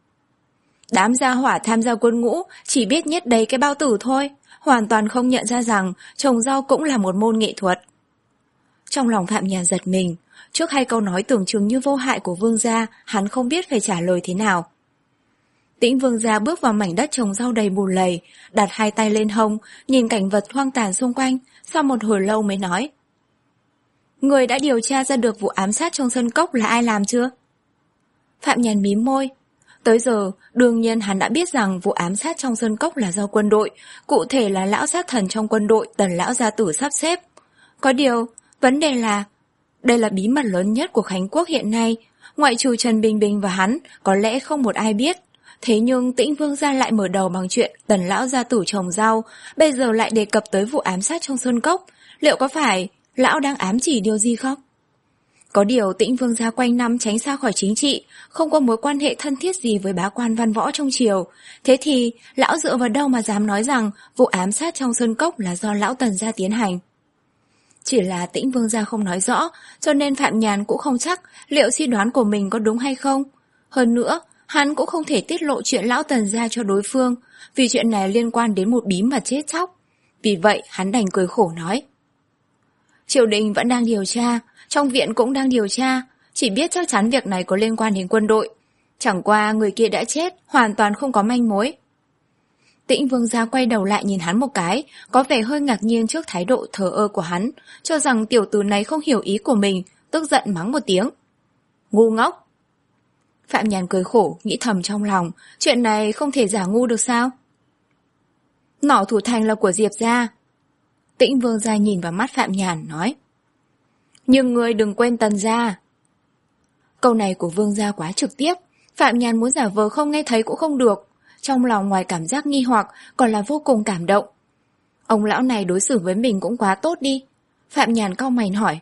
Đám gia hỏa tham gia quân ngũ chỉ biết nhét đầy cái bao tử thôi, hoàn toàn không nhận ra rằng trồng rau cũng là một môn nghệ thuật. Trong lòng Phạm Nhàn giật mình, trước hai câu nói tưởng chừng như vô hại của Vương gia, hắn không biết phải trả lời thế nào. Tĩnh Vương gia bước vào mảnh đất trồng rau đầy bùn lầy, đặt hai tay lên hông, nhìn cảnh vật hoang tàn xung quanh, sau một hồi lâu mới nói. Người đã điều tra ra được vụ ám sát trong sân cốc là ai làm chưa? Phạm Nhàn mím môi. Tới giờ, đương nhiên hắn đã biết rằng vụ ám sát trong sân cốc là do quân đội, cụ thể là lão sát thần trong quân đội Tần lão gia tử sắp xếp. Có điều, vấn đề là, đây là bí mật lớn nhất của Khánh Quốc hiện nay, ngoại trừ Trần Bình Bình và hắn, có lẽ không một ai biết. Thế nhưng Tĩnh Vương gia lại mở đầu bằng chuyện Tần lão gia tử trồng rau, bây giờ lại đề cập tới vụ ám sát trong sơn cốc, liệu có phải lão đang ám chỉ điều gì không? Có điều Tĩnh Vương gia quanh năm tránh xa khỏi chính trị, không có mối quan hệ thân thiết gì với bá quan văn võ trong triều. Thế thì, lão dựa vào đâu mà dám nói rằng vụ ám sát trong sơn cốc là do lão Tần gia tiến hành? Chỉ là Tĩnh Vương gia không nói rõ, cho nên Phạm Nhàn cũng không chắc liệu suy đoán của mình có đúng hay không. Hơn nữa, hắn cũng không thể tiết lộ chuyện lão Tần gia cho đối phương, vì chuyện này liên quan đến một bí mật chết chóc. Vì vậy, hắn đành cười khổ nói. Triều đình vẫn đang điều tra, trong viện cũng đang điều tra, chỉ biết chắc chắn việc này có liên quan đến quân đội. Chẳng qua người kia đã chết, hoàn toàn không có manh mối. Tĩnh Vương gia quay đầu lại nhìn hắn một cái, có vẻ hơi ngạc nhiên trước thái độ thờ ơ của hắn, cho rằng tiểu tử này không hiểu ý của mình, tức giận mắng một tiếng. Ngu ngốc! Phạm Nhàn cười khổ, nghĩ thầm trong lòng, chuyện này không thể giả ngu được sao? Nỏ thủ thành là của Diệp gia. Tĩnh Vương gia nhìn vào mắt Phạm Nhàn, nói. Nhưng ngươi đừng quên Tần gia. Câu này của Vương gia quá trực tiếp, Phạm Nhàn muốn giả vờ không nghe thấy cũng không được. Trong lòng ngoài cảm giác nghi hoặc còn là vô cùng cảm động. Ông lão này đối xử với mình cũng quá tốt đi. Phạm Nhàn cau mày hỏi.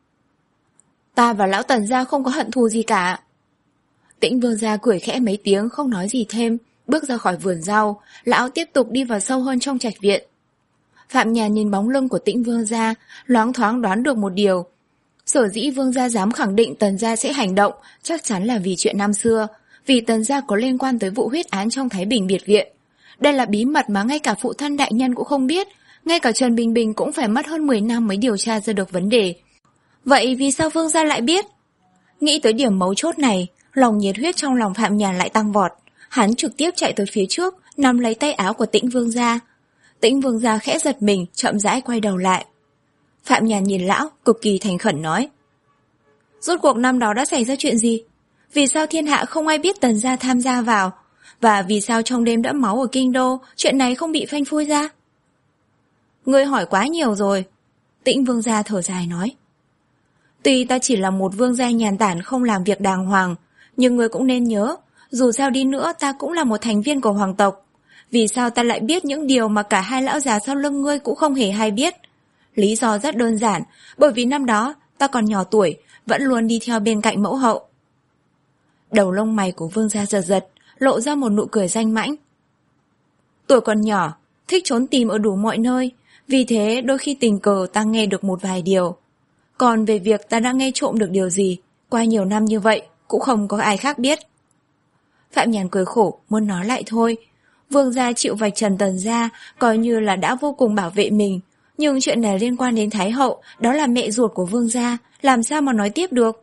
Ta và lão Tần gia không có hận thù gì cả. Tĩnh Vương gia cười khẽ mấy tiếng không nói gì thêm, bước ra khỏi vườn rau, lão tiếp tục đi vào sâu hơn trong trạch viện. Phạm Nhàn nhìn bóng lưng của Tĩnh Vương gia, loáng thoáng đoán được một điều. Sở dĩ Vương gia dám khẳng định Tần gia sẽ hành động, chắc chắn là vì chuyện năm xưa, vì Tần gia có liên quan tới vụ huyết án trong Thái Bình biệt viện. Đây là bí mật mà ngay cả phụ thân đại nhân cũng không biết, ngay cả Trần Bình Bình cũng phải mất hơn mười năm mới điều tra ra được vấn đề. Vậy vì sao Vương gia lại biết? Nghĩ tới điểm mấu chốt này, lòng nhiệt huyết trong lòng Phạm Nhàn lại tăng vọt. Hắn trực tiếp chạy tới phía trước, nắm lấy tay áo của Tĩnh Vương gia. Tĩnh Vương gia khẽ giật mình, chậm rãi quay đầu lại. Phạm Nhàn nhìn lão, cực kỳ thành khẩn nói. Rốt cuộc năm đó đã xảy ra chuyện gì? Vì sao thiên hạ không ai biết Tần gia tham gia vào? Và vì sao trong đêm đẫm máu ở kinh đô, chuyện này không bị phanh phui ra? Ngươi hỏi quá nhiều rồi. Tĩnh Vương gia thở dài nói. Tuy ta chỉ là một vương gia nhàn tản không làm việc đàng hoàng, nhưng ngươi cũng nên nhớ, dù sao đi nữa ta cũng là một thành viên của hoàng tộc. Vì sao ta lại biết những điều mà cả hai lão già sau lưng ngươi cũng không hề hay biết? Lý do rất đơn giản, bởi vì năm đó ta còn nhỏ tuổi, vẫn luôn đi theo bên cạnh mẫu hậu. Đầu lông mày của vương gia giật giật, lộ ra một nụ cười danh mãnh. Tuổi còn nhỏ, thích trốn tìm ở đủ mọi nơi, vì thế đôi khi tình cờ ta nghe được một vài điều. Còn về việc ta đã nghe trộm được điều gì, qua nhiều năm như vậy, cũng không có ai khác biết. Phạm Nhàn cười khổ, muốn nói lại thôi. Vương gia chịu vạch trần Tần gia, coi như là đã vô cùng bảo vệ mình. Nhưng chuyện này liên quan đến Thái hậu, đó là mẹ ruột của vương gia, làm sao mà nói tiếp được?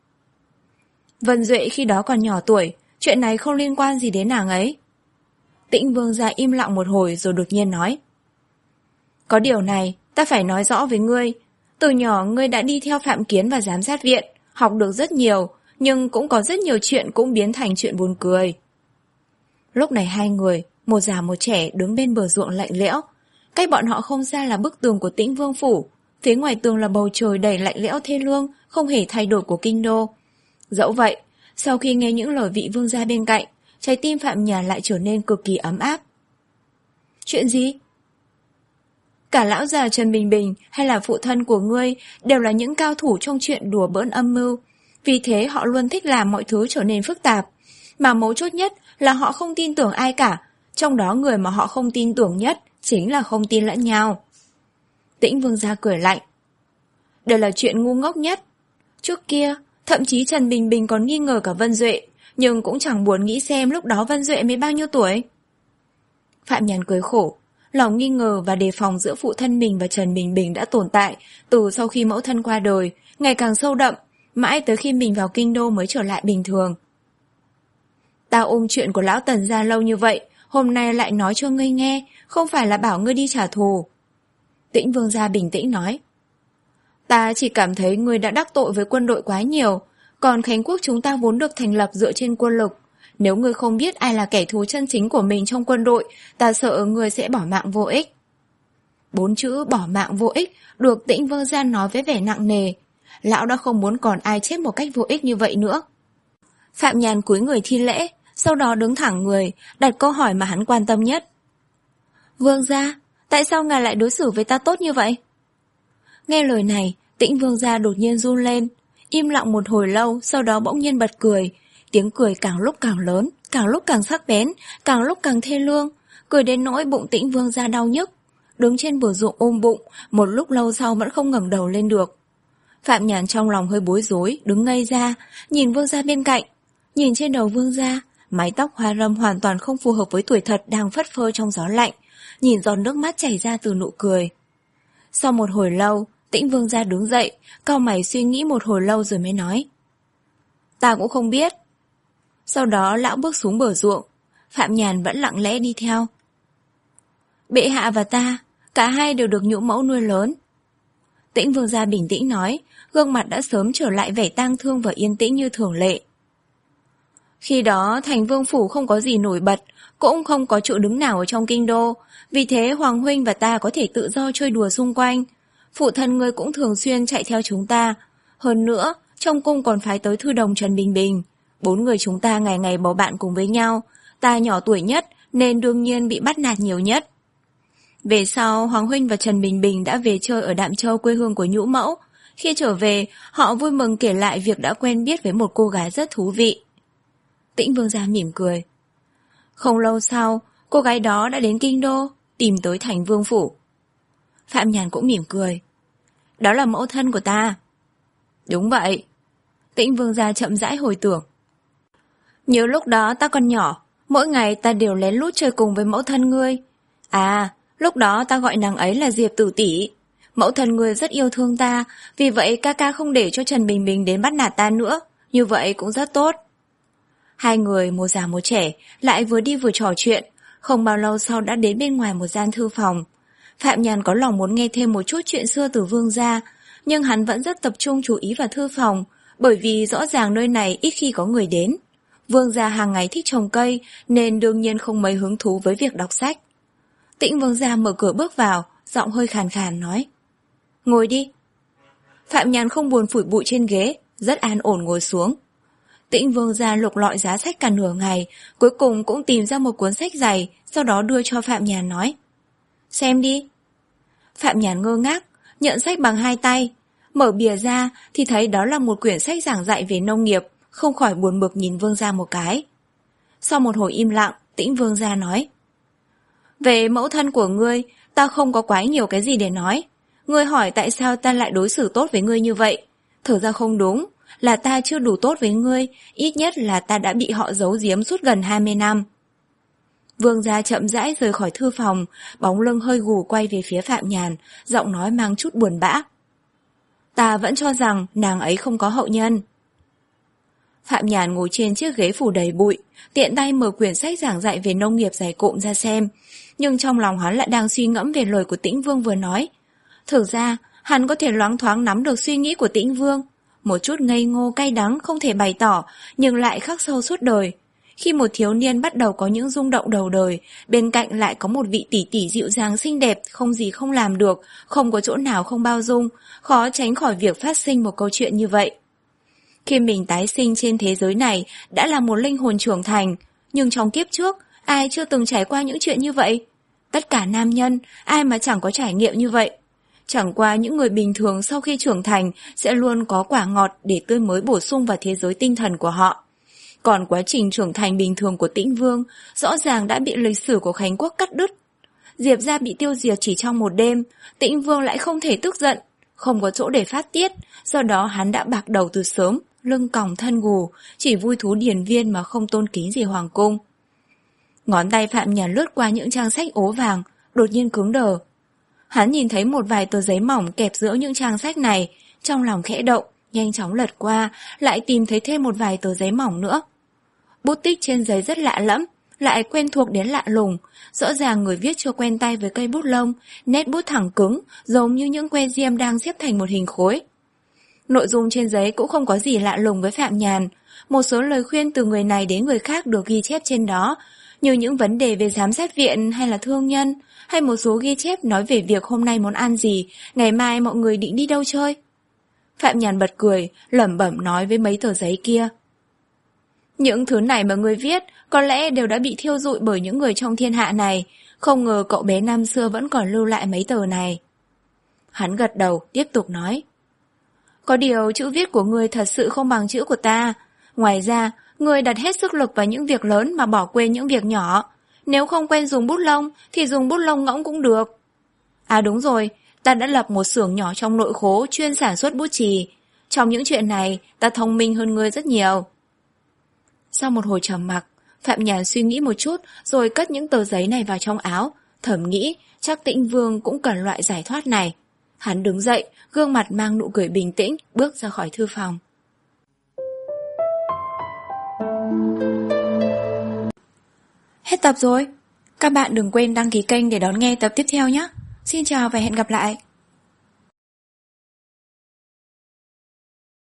Vân Duệ khi đó còn nhỏ tuổi, chuyện này không liên quan gì đến nàng ấy. Tĩnh vương gia im lặng một hồi rồi đột nhiên nói. Có điều này, ta phải nói rõ với ngươi. Từ nhỏ ngươi đã đi theo Phạm Kiến và giám sát viện, học được rất nhiều, nhưng cũng có rất nhiều chuyện cũng biến thành chuyện buồn cười. Lúc này hai người, một già một trẻ đứng bên bờ ruộng lạnh lẽo. Cách bọn họ không xa là bức tường của Tĩnh Vương phủ, phía ngoài tường là bầu trời đầy lạnh lẽo thê lương, không hề thay đổi của kinh đô. Dẫu vậy, sau khi nghe những lời vị vương gia bên cạnh, trái tim Phạm Nhàn lại trở nên cực kỳ ấm áp. Chuyện gì? Cả lão già Trần Bình Bình hay là phụ thân của ngươi đều là những cao thủ trong chuyện đùa bỡn âm mưu, vì thế họ luôn thích làm mọi thứ trở nên phức tạp. Mà mấu chốt nhất là họ không tin tưởng ai cả, trong đó người mà họ không tin tưởng nhất chính là không tin lẫn nhau. Tĩnh vương gia cười lạnh. Đây là chuyện ngu ngốc nhất. Trước kia, thậm chí Trần Bình Bình còn nghi ngờ cả Vân Duệ, nhưng cũng chẳng buồn nghĩ xem lúc đó Vân Duệ mới bao nhiêu tuổi. Phạm Nhàn cười khổ, lòng nghi ngờ và đề phòng giữa phụ thân mình và Trần Bình Bình đã tồn tại từ sau khi mẫu thân qua đời, ngày càng sâu đậm, mãi tới khi mình vào kinh đô mới trở lại bình thường. Ta ôm chuyện của lão Tần gia lâu như vậy, hôm nay lại nói cho ngươi nghe, không phải là bảo ngươi đi trả thù. Tĩnh vương gia bình tĩnh nói. Ta chỉ cảm thấy ngươi đã đắc tội với quân đội quá nhiều, còn Khánh Quốc chúng ta vốn được thành lập dựa trên quân lực. Nếu ngươi không biết ai là kẻ thù chân chính của mình trong quân đội, ta sợ ngươi sẽ bỏ mạng vô ích. Bốn chữ bỏ mạng vô ích được Tĩnh vương gia nói với vẻ nặng nề. Lão đã không muốn còn ai chết một cách vô ích như vậy nữa. Phạm Nhàn cúi người thi lễ, sau đó đứng thẳng người, đặt câu hỏi mà hắn quan tâm nhất. Vương gia, tại sao ngài lại đối xử với ta tốt như vậy? Nghe lời này, Tĩnh vương gia đột nhiên run lên, im lặng một hồi lâu, sau đó bỗng nhiên bật cười. Tiếng cười càng lúc càng lớn, càng lúc càng sắc bén, càng lúc càng thê lương, cười đến nỗi bụng Tĩnh vương gia đau nhức. Đứng trên bờ ruộng ôm bụng, một lúc lâu sau vẫn không ngẩng đầu lên được. Phạm Nhàn trong lòng hơi bối rối, đứng ngây ra, nhìn vương gia bên cạnh. Nhìn trên đầu vương gia, mái tóc hoa râm hoàn toàn không phù hợp với tuổi thật đang phất phơ trong gió lạnh, nhìn giọt nước mắt chảy ra từ nụ cười. Sau một hồi lâu, Tĩnh vương gia đứng dậy, cau mày suy nghĩ một hồi lâu rồi mới nói. Ta cũng không biết. Sau đó lão bước xuống bờ ruộng, Phạm Nhàn vẫn lặng lẽ đi theo. Bệ hạ và ta, cả hai đều được nhũ mẫu nuôi lớn. Tĩnh vương gia bình tĩnh nói, gương mặt đã sớm trở lại vẻ tang thương và yên tĩnh như thường lệ. Khi đó thành vương phủ không có gì nổi bật, cũng không có chỗ đứng nào ở trong kinh đô, vì thế Hoàng huynh và ta có thể tự do chơi đùa xung quanh. Phụ thân ngươi cũng thường xuyên chạy theo chúng ta. Hơn nữa, trong cung còn phái tới thư đồng Trần Bình Bình. Bốn người chúng ta ngày ngày bầu bạn cùng với nhau. Ta nhỏ tuổi nhất nên đương nhiên bị bắt nạt nhiều nhất. Về sau, Hoàng huynh và Trần Bình Bình đã về chơi ở Đạm Châu quê hương của nhũ mẫu. Khi trở về, họ vui mừng kể lại việc đã quen biết với một cô gái rất thú vị. Tĩnh vương gia mỉm cười. Không lâu sau, cô gái đó đã đến kinh đô, tìm tới thành vương phủ. Phạm Nhàn cũng mỉm cười. Đó là mẫu thân của ta. Đúng vậy. Tĩnh vương gia chậm rãi hồi tưởng. Nhớ lúc đó ta còn nhỏ, mỗi ngày ta đều lén lút chơi cùng với mẫu thân ngươi. À, lúc đó ta gọi nàng ấy là Diệp Tử tỷ. Mẫu thân ngươi rất yêu thương ta, vì vậy ca ca không để cho Trần Bình Bình đến bắt nạt ta nữa, như vậy cũng rất tốt. Hai người một già một trẻ lại vừa đi vừa trò chuyện, không bao lâu sau đã đến bên ngoài một gian thư phòng. Phạm Nhàn có lòng muốn nghe thêm một chút chuyện xưa từ vương gia, nhưng hắn vẫn rất tập trung chú ý vào thư phòng, bởi vì rõ ràng nơi này ít khi có người đến. Vương gia hàng ngày thích trồng cây, nên đương nhiên không mấy hứng thú với việc đọc sách. Tĩnh vương gia mở cửa bước vào, giọng hơi khàn khàn nói. Ngồi đi. Phạm Nhàn không buồn phủi bụi trên ghế, rất an ổn ngồi xuống. Tĩnh Vương gia lục lọi giá sách cả nửa ngày, cuối cùng cũng tìm ra một cuốn sách dày, sau đó đưa cho Phạm Nhàn nói. Xem đi. Phạm Nhàn ngơ ngác, nhận sách bằng hai tay. Mở bìa ra thì thấy đó là một quyển sách giảng dạy về nông nghiệp, không khỏi buồn bực nhìn Vương gia một cái. Sau một hồi im lặng, Tĩnh Vương gia nói. Về mẫu thân của ngươi, ta không có quá nhiều cái gì để nói. Ngươi hỏi tại sao ta lại đối xử tốt với ngươi như vậy. Thực ra không đúng, là ta chưa đủ tốt với ngươi, ít nhất là ta đã bị họ giấu giếm suốt gần hai mươi năm. Vương gia chậm rãi rời khỏi thư phòng, bóng lưng hơi gù quay về phía Phạm Nhàn, giọng nói mang chút buồn bã. Ta vẫn cho rằng nàng ấy không có hậu nhân. Phạm Nhàn ngồi trên chiếc ghế phủ đầy bụi, tiện tay mở quyển sách giảng dạy về nông nghiệp dày cộm ra xem, nhưng trong lòng hắn lại đang suy ngẫm về lời của Tĩnh Vương vừa nói. Thực ra, hắn có thể loáng thoáng nắm được suy nghĩ của Tĩnh Vương, một chút ngây ngô cay đắng không thể bày tỏ, nhưng lại khắc sâu suốt đời. Khi một thiếu niên bắt đầu có những rung động đầu đời, bên cạnh lại có một vị tỷ tỷ dịu dàng xinh đẹp, không gì không làm được, không có chỗ nào không bao dung, khó tránh khỏi việc phát sinh một câu chuyện như vậy. Khi mình tái sinh trên thế giới này đã là một linh hồn trưởng thành, nhưng trong kiếp trước, ai chưa từng trải qua những chuyện như vậy? Tất cả nam nhân, ai mà chẳng có trải nghiệm như vậy? Chẳng qua những người bình thường sau khi trưởng thành sẽ luôn có quả ngọt để tươi mới bổ sung vào thế giới tinh thần của họ. Còn quá trình trưởng thành bình thường của Tĩnh Vương rõ ràng đã bị lịch sử của Khánh Quốc cắt đứt. Diệp gia bị tiêu diệt chỉ trong một đêm, Tĩnh Vương lại không thể tức giận, không có chỗ để phát tiết, do đó hắn đã bạc đầu từ sớm, lưng còng thân gù, chỉ vui thú điền viên mà không tôn kính gì hoàng cung. Ngón tay Phạm Nhàn lướt qua những trang sách ố vàng, đột nhiên cứng đờ. Hắn nhìn thấy một vài tờ giấy mỏng kẹp giữa những trang sách này, trong lòng khẽ động, nhanh chóng lật qua, lại tìm thấy thêm một vài tờ giấy mỏng nữa. Bút tích trên giấy rất lạ lẫm, lại quen thuộc đến lạ lùng, rõ ràng người viết chưa quen tay với cây bút lông, nét bút thẳng cứng, giống như những que diêm đang xếp thành một hình khối. Nội dung trên giấy cũng không có gì lạ lùng với Phạm Nhàn, một số lời khuyên từ người này đến người khác được ghi chép trên đó, như những vấn đề về giám sát viện hay là thương nhân, hay một số ghi chép nói về việc hôm nay muốn ăn gì, ngày mai mọi người định đi đâu chơi. Phạm Nhàn bật cười, lẩm bẩm nói với mấy tờ giấy kia. Những thứ này mà người viết có lẽ đều đã bị thiêu rụi bởi những người trong thiên hạ này, không ngờ cậu bé năm xưa vẫn còn lưu lại mấy tờ này. Hắn gật đầu, tiếp tục nói. Có điều chữ viết của ngươi thật sự không bằng chữ của ta. Ngoài ra, ngươi đặt hết sức lực vào những việc lớn mà bỏ quên những việc nhỏ. Nếu không quen dùng bút lông thì dùng bút lông ngỗng cũng được. À đúng rồi, ta đã lập một xưởng nhỏ trong nội khố chuyên sản xuất bút chì. Trong những chuyện này, ta thông minh hơn ngươi rất nhiều. Sau một hồi trầm mặc, Phạm Nhàn suy nghĩ một chút rồi cất những tờ giấy này vào trong áo, thầm nghĩ chắc Tĩnh Vương cũng cần loại giải thoát này. Hắn đứng dậy, gương mặt mang nụ cười bình tĩnh, bước ra khỏi thư phòng. Hết tập rồi. Các bạn đừng quên đăng ký kênh để đón nghe tập tiếp theo nhé. Xin chào và hẹn gặp lại.